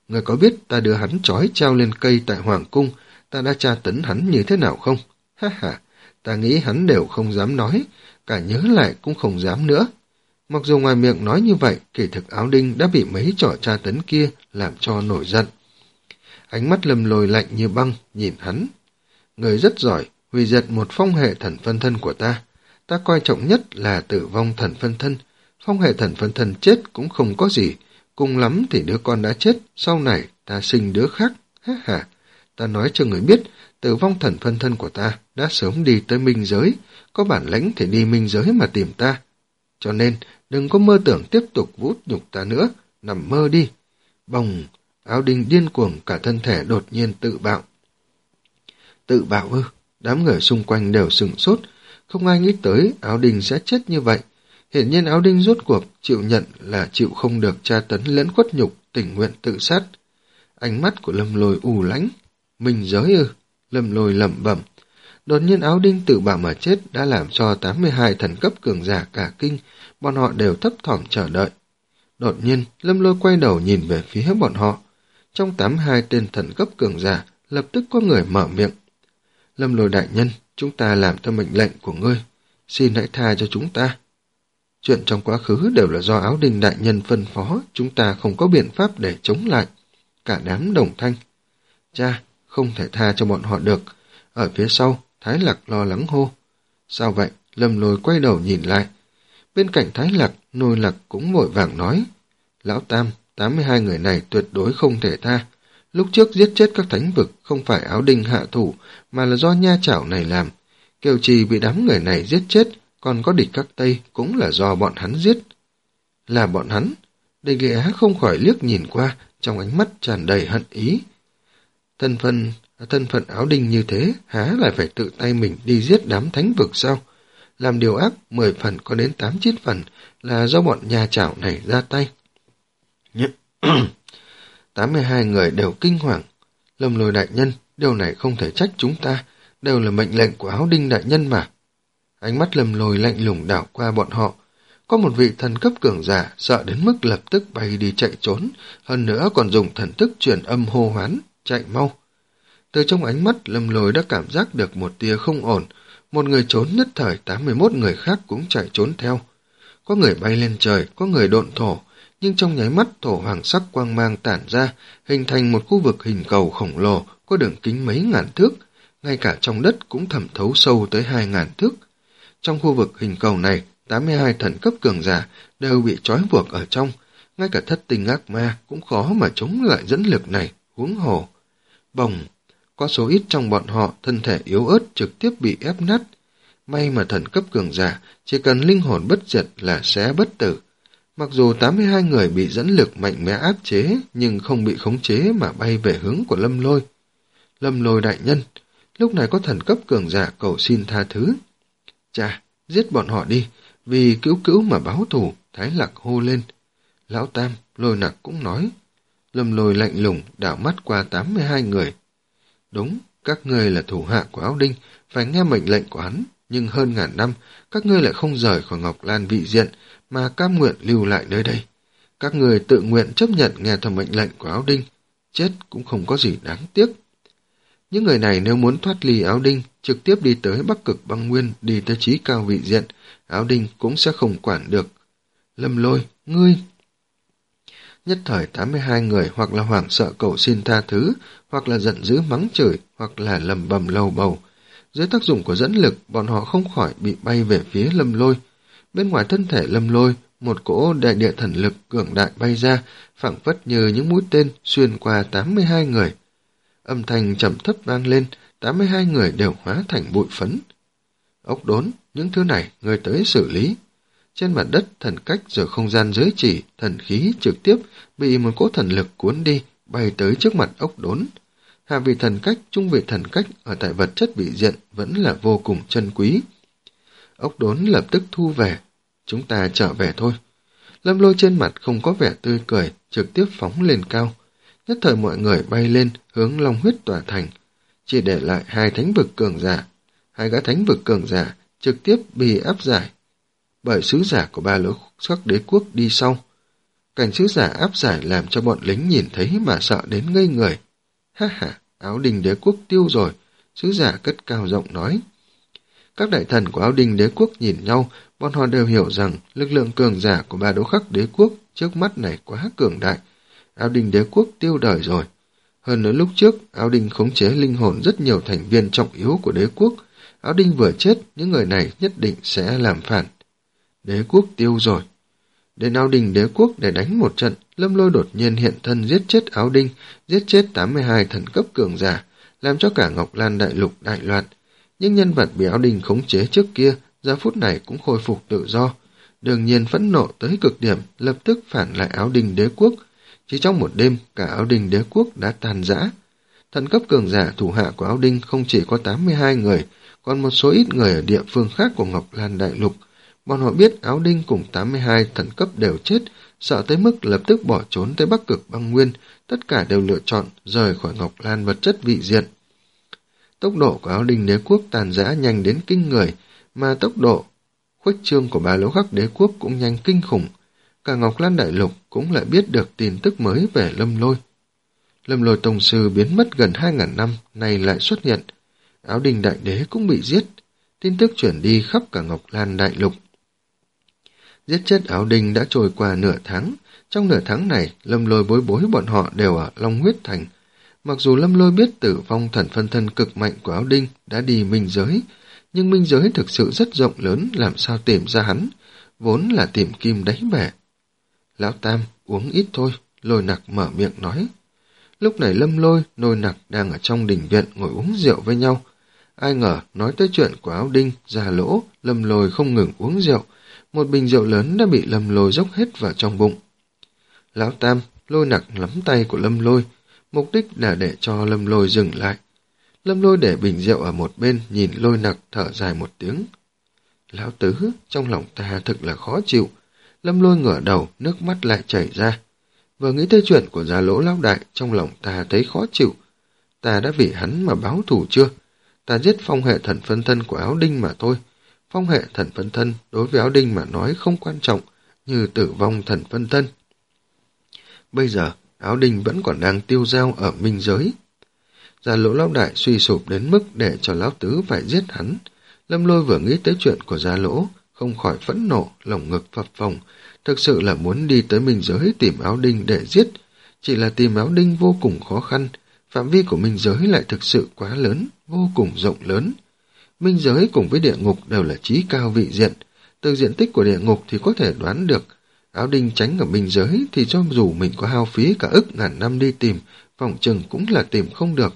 người có biết ta đưa hắn trói treo lên cây tại Hoàng Cung, ta đã tra tấn hắn như thế nào không? Ha ha, ta nghĩ hắn đều không dám nói, cả nhớ lại cũng không dám nữa. Mặc dù ngoài miệng nói như vậy, kỳ thực Áo Đinh đã bị mấy trò tra tấn kia làm cho nổi giận. Ánh mắt Lâm Lôi lạnh như băng, nhìn hắn. Người rất giỏi, hủy diệt một phong hệ thần phân thân của ta. Ta coi trọng nhất là tử vong thần phân thân. Phong hệ thần phân thân chết cũng không có gì. Cùng lắm thì đứa con đã chết, sau này ta sinh đứa khác. Ha ha, ta nói cho người biết, tử vong thần phân thân của ta đã sớm đi tới minh giới. Có bản lãnh thì đi minh giới mà tìm ta. Cho nên, đừng có mơ tưởng tiếp tục vũ nhục ta nữa. Nằm mơ đi. Bồng, Áo Đinh điên cuồng cả thân thể đột nhiên tự bạo. Tự bạo ư? Đám người xung quanh đều sửng sốt. Không ai nghĩ tới Áo Đinh sẽ chết như vậy. Hiển nhiên Áo Đinh rốt cuộc chịu nhận là chịu không được tra tấn lẫn khuất nhục, tình nguyện tự sát. Ánh mắt của Lâm Lôi u lãnh. Minh giới ư? Lâm Lôi lẩm bẩm. Đột nhiên Áo Đinh tự bạo mà chết đã làm cho tám mươi hai thần cấp cường giả cả kinh, bọn họ đều thấp thỏm chờ đợi. Đột nhiên, Lâm Lôi quay đầu nhìn về phía bọn họ. Trong tám mươi hai tên thần cấp cường giả, lập tức có người mở miệng. Lâm Lôi đại nhân, chúng ta làm theo mệnh lệnh của ngươi, xin hãy tha cho chúng ta. Chuyện trong quá khứ đều là do Áo Đinh đại nhân phân phó, chúng ta không có biện pháp để chống lại. Cả đám đồng thanh. Cha, không thể tha cho bọn họ được. Ở phía sau, Thái Lạc lo lắng hô. Sao vậy? Lâm Lôi quay đầu nhìn lại. Bên cạnh Thái Lạc, Nôi Lạc cũng vội vàng nói. Lão Tam, tám mươi hai người này tuyệt đối không thể tha. Lúc trước giết chết các thánh vực không phải Áo Đinh hạ thủ, mà là do nha chảo này làm. Kiều Trì bị đám người này giết chết, còn có địch các Tây cũng là do bọn hắn giết. Là bọn hắn? Địch Lệ Á không khỏi liếc nhìn qua, trong ánh mắt tràn đầy hận ý. Thân phận, thân phận Áo Đinh như thế, há lại phải tự tay mình đi giết đám thánh vực sao? Làm điều ác, mười phần có đến tám chín phần là do bọn nha chảo này ra tay. tám mươi hai người đều kinh hoàng. Lâm Lôi đại nhân, điều này không thể trách chúng ta, đều là mệnh lệnh của Áo Đinh đại nhân mà. Ánh mắt Lâm Lôi lạnh lùng đảo qua bọn họ. Có một vị thần cấp cường giả sợ đến mức lập tức bay đi chạy trốn, hơn nữa còn dùng thần thức truyền âm hô hoán, chạy mau. Từ trong ánh mắt Lâm Lôi đã cảm giác được một tia không ổn, một người trốn nhất thời tám mươi mốt người khác cũng chạy trốn theo. Có người bay lên trời, có người độn thổ, nhưng trong nháy mắt thổ hoàng sắc quang mang tản ra, hình thành một khu vực hình cầu khổng lồ, có đường kính mấy ngàn thước, ngay cả trong đất cũng thẩm thấu sâu tới hai ngàn thước. Trong khu vực hình cầu này, tám mươi hai thần cấp cường giả đều bị trói buộc ở trong, ngay cả thất tinh ác ma cũng khó mà chống lại dẫn lực này, huống hồ. Bồng, có số ít trong bọn họ thân thể yếu ớt trực tiếp bị ép nát. May mà thần cấp cường giả chỉ cần linh hồn bất diệt là sẽ bất tử. Mặc dù tám mươi hai người bị dẫn lực mạnh mẽ áp chế, nhưng không bị khống chế mà bay về hướng của Lâm Lôi. Lâm Lôi đại nhân, lúc này có thần cấp cường giả cầu xin tha thứ. Chà, giết bọn họ đi, vì cứu cứu mà báo thù, Thái Lạc hô lên. Lão Tam, Lôi Nặc cũng nói. Lâm Lôi lạnh lùng đảo mắt qua tám mươi hai người. Đúng, các ngươi là thủ hạ của Áo Đinh, phải nghe mệnh lệnh của hắn, nhưng hơn ngàn năm, các ngươi lại không rời khỏi Ngọc Lan vị diện, mà cam nguyện lưu lại nơi đây. Các người tự nguyện chấp nhận nghe theo mệnh lệnh của Áo Đinh, chết cũng không có gì đáng tiếc. Những người này nếu muốn thoát ly Áo Đinh, trực tiếp đi tới Bắc Cực Băng Nguyên, đi tới Chí Cao vị diện, Áo Đinh cũng sẽ không quản được. Lâm Lôi, ngươi... Nhất thời tám mươi hai người hoặc là hoảng sợ cầu xin tha thứ, hoặc là giận dữ mắng chửi, hoặc là lầm bầm lầu bầu. Dưới tác dụng của dẫn lực, bọn họ không khỏi bị bay về phía Lâm Lôi. Bên ngoài thân thể Lâm Lôi, một cỗ đại địa thần lực cường đại bay ra, phảng phất như những mũi tên xuyên qua tám mươi hai người. Âm thanh trầm thấp vang lên, tám mươi hai người đều hóa thành bụi phấn. Ốc đốn, những thứ này người tới xử lý. Trên mặt đất, thần cách rồi không gian giới chỉ, thần khí trực tiếp bị một cỗ thần lực cuốn đi, bay tới trước mặt ốc đốn. Hạ vị thần cách, trung vị thần cách ở tại vật chất bị diện vẫn là vô cùng chân quý. Ốc đốn lập tức thu về. Chúng ta trở về thôi. Lâm Lôi trên mặt không có vẻ tươi cười, trực tiếp phóng lên cao. Nhất thời mọi người bay lên hướng Long Huyết tòa thành, chỉ để lại hai thánh vực cường giả. Hai gã thánh vực cường giả trực tiếp bị áp giải bởi sứ giả của ba lỗ sắc đế quốc đi sau. Cảnh sứ giả áp giải làm cho bọn lính nhìn thấy mà sợ đến ngây người. Ha ha, Áo Đình đế quốc tiêu rồi, sứ giả cất cao giọng nói. Các đại thần của Áo Đình đế quốc nhìn nhau, bọn họ đều hiểu rằng lực lượng cường giả của Ba Đấu Khắc đế quốc trước mắt này quá cường đại. Áo Đình đế quốc tiêu đời rồi. Hơn nữa lúc trước, Áo Đình khống chế linh hồn rất nhiều thành viên trọng yếu của đế quốc. Áo Đình vừa chết, những người này nhất định sẽ làm phản. Đế quốc tiêu rồi. Đến Áo Đình đế quốc để đánh một trận, Lâm Lôi đột nhiên hiện thân giết chết Áo Đình, giết chết tám mươi hai thần cấp cường giả, làm cho cả Ngọc Lan đại lục đại loạn. Những nhân vật bị Áo Đình khống chế trước kia, giờ phút này cũng khôi phục tự do. Đương nhiên phẫn nộ tới cực điểm, lập tức phản lại Áo Đình đế quốc. Chỉ trong một đêm, cả Áo Đình đế quốc đã tan rã. Thần cấp cường giả thủ hạ của Áo Đình không chỉ có tám mươi hai người, còn một số ít người ở địa phương khác của Ngọc Lan đại lục. Bọn họ biết Áo Đinh cùng tám mươi hai thần cấp đều chết, sợ tới mức lập tức bỏ trốn tới Bắc Cực Băng Nguyên, tất cả đều lựa chọn rời khỏi Ngọc Lan vật chất vị diện. Tốc độ của Áo Đinh đế quốc tàn rã nhanh đến kinh người, mà tốc độ khuếch trương của Ba Đấu Khắc đế quốc cũng nhanh kinh khủng. Cả Ngọc Lan đại lục cũng lại biết được tin tức mới về Lâm Lôi. Lâm Lôi tông sư biến mất gần hai ngàn năm, nay lại xuất hiện. Áo Đinh đại đế cũng bị giết. Tin tức chuyển đi khắp cả Ngọc Lan đại lục. Giết chết Áo Đinh đã trôi qua nửa tháng. Trong nửa tháng này, Lâm Lôi bối bối bọn họ đều ở Long Huyết Thành. Mặc dù Lâm Lôi biết tử vong thần phân thân cực mạnh của Áo Đinh đã đi minh giới, nhưng minh giới thực sự rất rộng lớn, làm sao tìm ra hắn, vốn là tìm kim đáy bể. Lão Tam, uống ít thôi, Lôi Nặc mở miệng nói. Lúc này Lâm Lôi, Lôi Nặc đang ở trong đình viện ngồi uống rượu với nhau. Ai ngờ, nói tới chuyện của Áo Đinh, Già Lỗ, Lâm Lôi không ngừng uống rượu. Một bình rượu lớn đã bị Lâm Lôi dốc hết vào trong bụng. Lão Tam, Lôi Nặc nắm tay của Lâm Lôi, mục đích là để cho Lâm Lôi dừng lại. Lâm Lôi để bình rượu ở một bên, nhìn Lôi Nặc thở dài một tiếng. Lão Tứ, trong lòng ta thực là khó chịu. Lâm Lôi ngửa đầu, nước mắt lại chảy ra. Vừa nghĩ tới chuyện của Già Lỗ lão đại, trong lòng ta thấy khó chịu. Ta đã vì hắn mà báo thù chưa? Ta giết phong hệ thần phân thân của Áo Đinh mà thôi. Phong hệ thần phân thân đối với Áo Đinh mà nói không quan trọng, như tử vong thần phân thân. Bây giờ, Áo Đinh vẫn còn đang tiêu dao ở minh giới. Già Lỗ lão đại suy sụp đến mức để cho lão tứ phải giết hắn. Lâm Lôi vừa nghĩ tới chuyện của Già Lỗ, không khỏi phẫn nộ, lồng ngực phập phồng, thực sự là muốn đi tới minh giới tìm Áo Đinh để giết. Chỉ là tìm Áo Đinh vô cùng khó khăn, phạm vi của minh giới lại thực sự quá lớn, vô cùng rộng lớn. Minh giới cùng với địa ngục đều là chí cao vị diện, từ diện tích của địa ngục thì có thể đoán được, Áo Đinh tránh ở minh giới thì cho dù mình có hao phí cả ức ngàn năm đi tìm, phòng chừng cũng là tìm không được.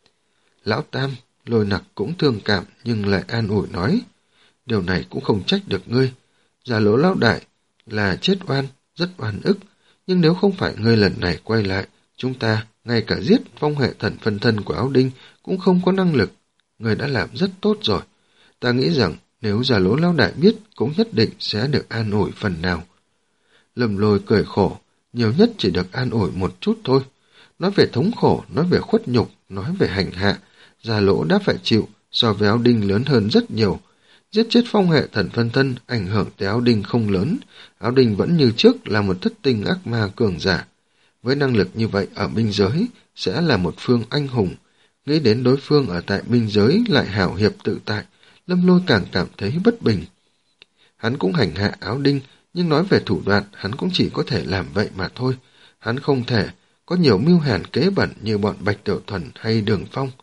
Lão Tam, Lôi Nặc cũng thương cảm nhưng lại an ủi nói, điều này cũng không trách được ngươi. Già Lỗ lão đại là chết oan, rất oan ức, nhưng nếu không phải ngươi lần này quay lại, chúng ta ngay cả giết phong hệ thần phân thân của Áo Đinh cũng không có năng lực. Ngươi đã làm rất tốt rồi. Ta nghĩ rằng nếu Già Lỗ lão đại biết cũng nhất định sẽ được an ủi phần nào. Lâm Lôi cười khổ, nhiều nhất chỉ được an ủi một chút thôi. Nói về thống khổ, nói về khuất nhục, nói về hành hạ, Già Lỗ đã phải chịu, so với Áo Đinh lớn hơn rất nhiều. Giết chết phong hệ thần phân thân, ảnh hưởng tới Áo Đinh không lớn. Áo Đinh vẫn như trước là một thất tinh ác ma cường giả. Với năng lực như vậy ở minh giới, sẽ là một phương anh hùng. Nghĩ đến đối phương ở tại minh giới lại hảo hiệp tự tại, Lâm Lôi càng cảm thấy bất bình. Hắn cũng hành hạ Áo Đinh, nhưng nói về thủ đoạn, hắn cũng chỉ có thể làm vậy mà thôi. Hắn không thể có nhiều mưu hèn kế bẩn như bọn Bạch Tiểu Thuần hay Đường Phong.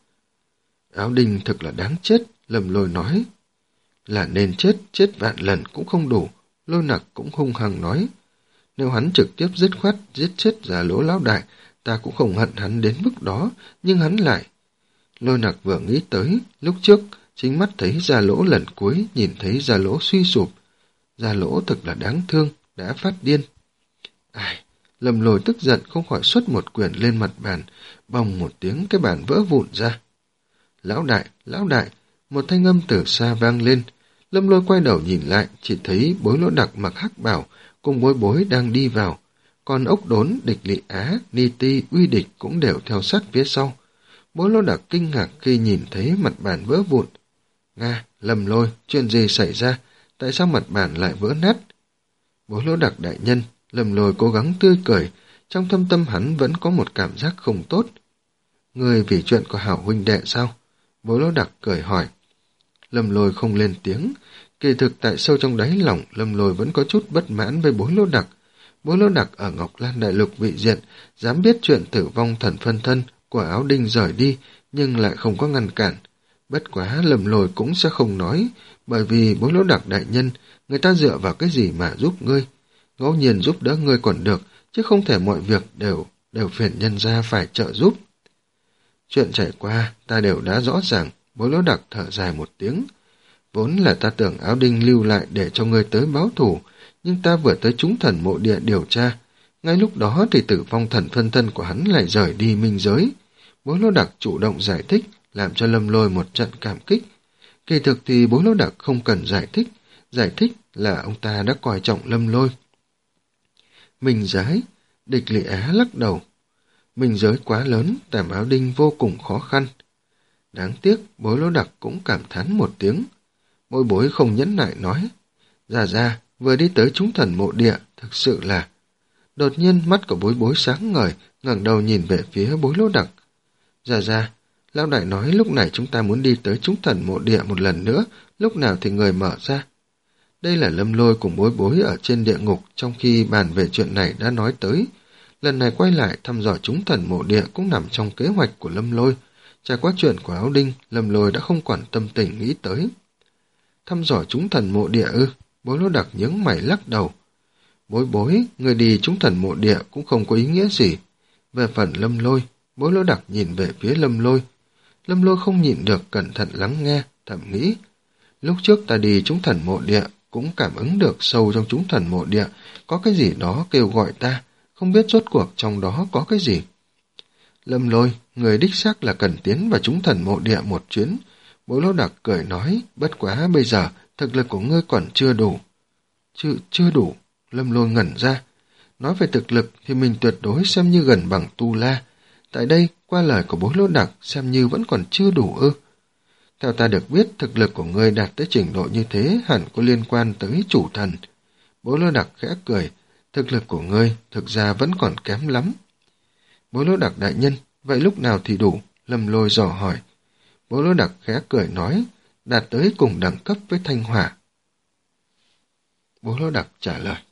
Áo Đinh thực là đáng chết, Lâm Lôi nói. Là nên chết, chết vạn lần cũng không đủ, Lôi Nặc cũng hung hăng nói. Nếu hắn trực tiếp dứt khoát giết chết Già Lỗ lão đại, ta cũng không hận hắn đến mức đó, nhưng hắn lại. Lôi Nặc vừa nghĩ tới, lúc trước, chính mắt thấy Già Lỗ lần cuối, nhìn thấy Già Lỗ suy sụp. Già Lỗ thực là đáng thương, đã phát điên. Ai, Lâm Lôi tức giận không khỏi xuất một quyền lên mặt bàn, bòng một tiếng cái bàn vỡ vụn ra. Lão đại, lão đại, một thanh âm từ xa vang lên. Lâm Lôi quay đầu nhìn lại, chỉ thấy Bối Lỗ Đặc mặc hắc bào cùng Bối Bối đang đi vào, còn Ốc Đốn, Địch Lị Á, Ni Ti, Uy Địch cũng đều theo sát phía sau. Bối Lỗ Đặc kinh ngạc khi nhìn thấy mặt bàn vỡ vụn. Nga, Lâm Lôi, chuyện gì xảy ra? Tại sao mặt bàn lại vỡ nát? Bối Lỗ Đặc đại nhân, Lâm Lôi cố gắng tươi cười, trong thâm tâm hắn vẫn có một cảm giác không tốt. Ngươi vì chuyện của Hảo huynh đệ sao? Bối Lỗ Đặc cười hỏi. Lâm Lôi không lên tiếng, kỳ thực tại sâu trong đáy lòng Lâm Lôi vẫn có chút bất mãn với Bối Lỗ Đặc. Bối Lỗ Đặc ở Ngọc Lan Đại Lục vị diện, dám biết chuyện tử vong thần phân thân của Áo Đinh rời đi, nhưng lại không có ngăn cản. Bất quá Lâm Lôi cũng sẽ không nói, bởi vì Bối Lỗ Đặc đại nhân, người ta dựa vào cái gì mà giúp ngươi? Ngẫu nhiên giúp đỡ ngươi còn được, chứ không thể mọi việc đều đều phiền nhân ra phải trợ giúp. Chuyện trải qua, ta đều đã rõ ràng. Bối Lỗ Đặc thở dài một tiếng. Vốn là ta tưởng Áo Đinh lưu lại để cho ngươi tới báo thù, nhưng ta vừa tới chúng thần mộ địa điều tra. Ngay lúc đó thì tử vong thần phân thân của hắn lại rời đi minh giới. Bối Lỗ Đặc chủ động giải thích, làm cho Lâm Lôi một trận cảm kích. Kỳ thực thì Bối Lỗ Đặc không cần giải thích, giải thích là ông ta đã coi trọng Lâm Lôi. Minh giới, Địch Lị Á lắc đầu. Minh giới quá lớn, tìm Áo Đinh vô cùng khó khăn. Đáng tiếc, Bối Lỗ Đặc cũng cảm thán một tiếng. Bối Bối không nhẫn nại nói. Ra ra, vừa đi tới chúng thần mộ địa, thực sự là... Đột nhiên mắt của Bối Bối sáng ngời, ngẩng đầu nhìn về phía Bối Lỗ Đặc. Ra ra, lão đại nói lúc này chúng ta muốn đi tới chúng thần mộ địa một lần nữa, lúc nào thì người mở ra. Đây là Lâm Lôi cùng Bối Bối ở trên địa ngục trong khi bàn về chuyện này đã nói tới. Lần này quay lại thăm dò chúng thần mộ địa cũng nằm trong kế hoạch của Lâm Lôi. Trải qua chuyện của Áo Đinh, Lâm Lôi đã không quản tâm tình nghĩ tới. Thăm dò chúng thần mộ địa ư? Bối Lỗ Đặc nhướng mày lắc đầu. Bối Bối, người đi chúng thần mộ địa cũng không có ý nghĩa gì. Về phần Lâm Lôi, Bối Lỗ Đặc nhìn về phía Lâm Lôi. Lâm Lôi không nhịn được cẩn thận lắng nghe, thầm nghĩ. Lúc trước ta đi chúng thần mộ địa, cũng cảm ứng được sâu trong chúng thần mộ địa, có cái gì đó kêu gọi ta, không biết rốt cuộc trong đó có cái gì. Lâm Lôi, người đích xác là cần tiến vào chúng thần mộ địa một chuyến. Bối Lỗ Đặc cười nói, bất quá bây giờ, thực lực của ngươi còn chưa đủ. Chưa, chưa đủ, Lâm Lôi ngẩn ra. Nói về thực lực thì mình tuyệt đối xem như gần bằng Tu La. Tại đây, qua lời của Bối Lỗ Đặc, xem như vẫn còn chưa đủ ư. Theo ta được biết, thực lực của ngươi đạt tới trình độ như thế hẳn có liên quan tới chủ thần. Bối Lỗ Đặc khẽ cười, thực lực của ngươi thực ra vẫn còn kém lắm. Bối Lỗ Đặc đại nhân, vậy lúc nào thì đủ? Lâm Lôi dò hỏi. Bối Lỗ Đặc khẽ cười nói, đạt tới cùng đẳng cấp với Thanh Hỏa. Bối Lỗ Đặc trả lời.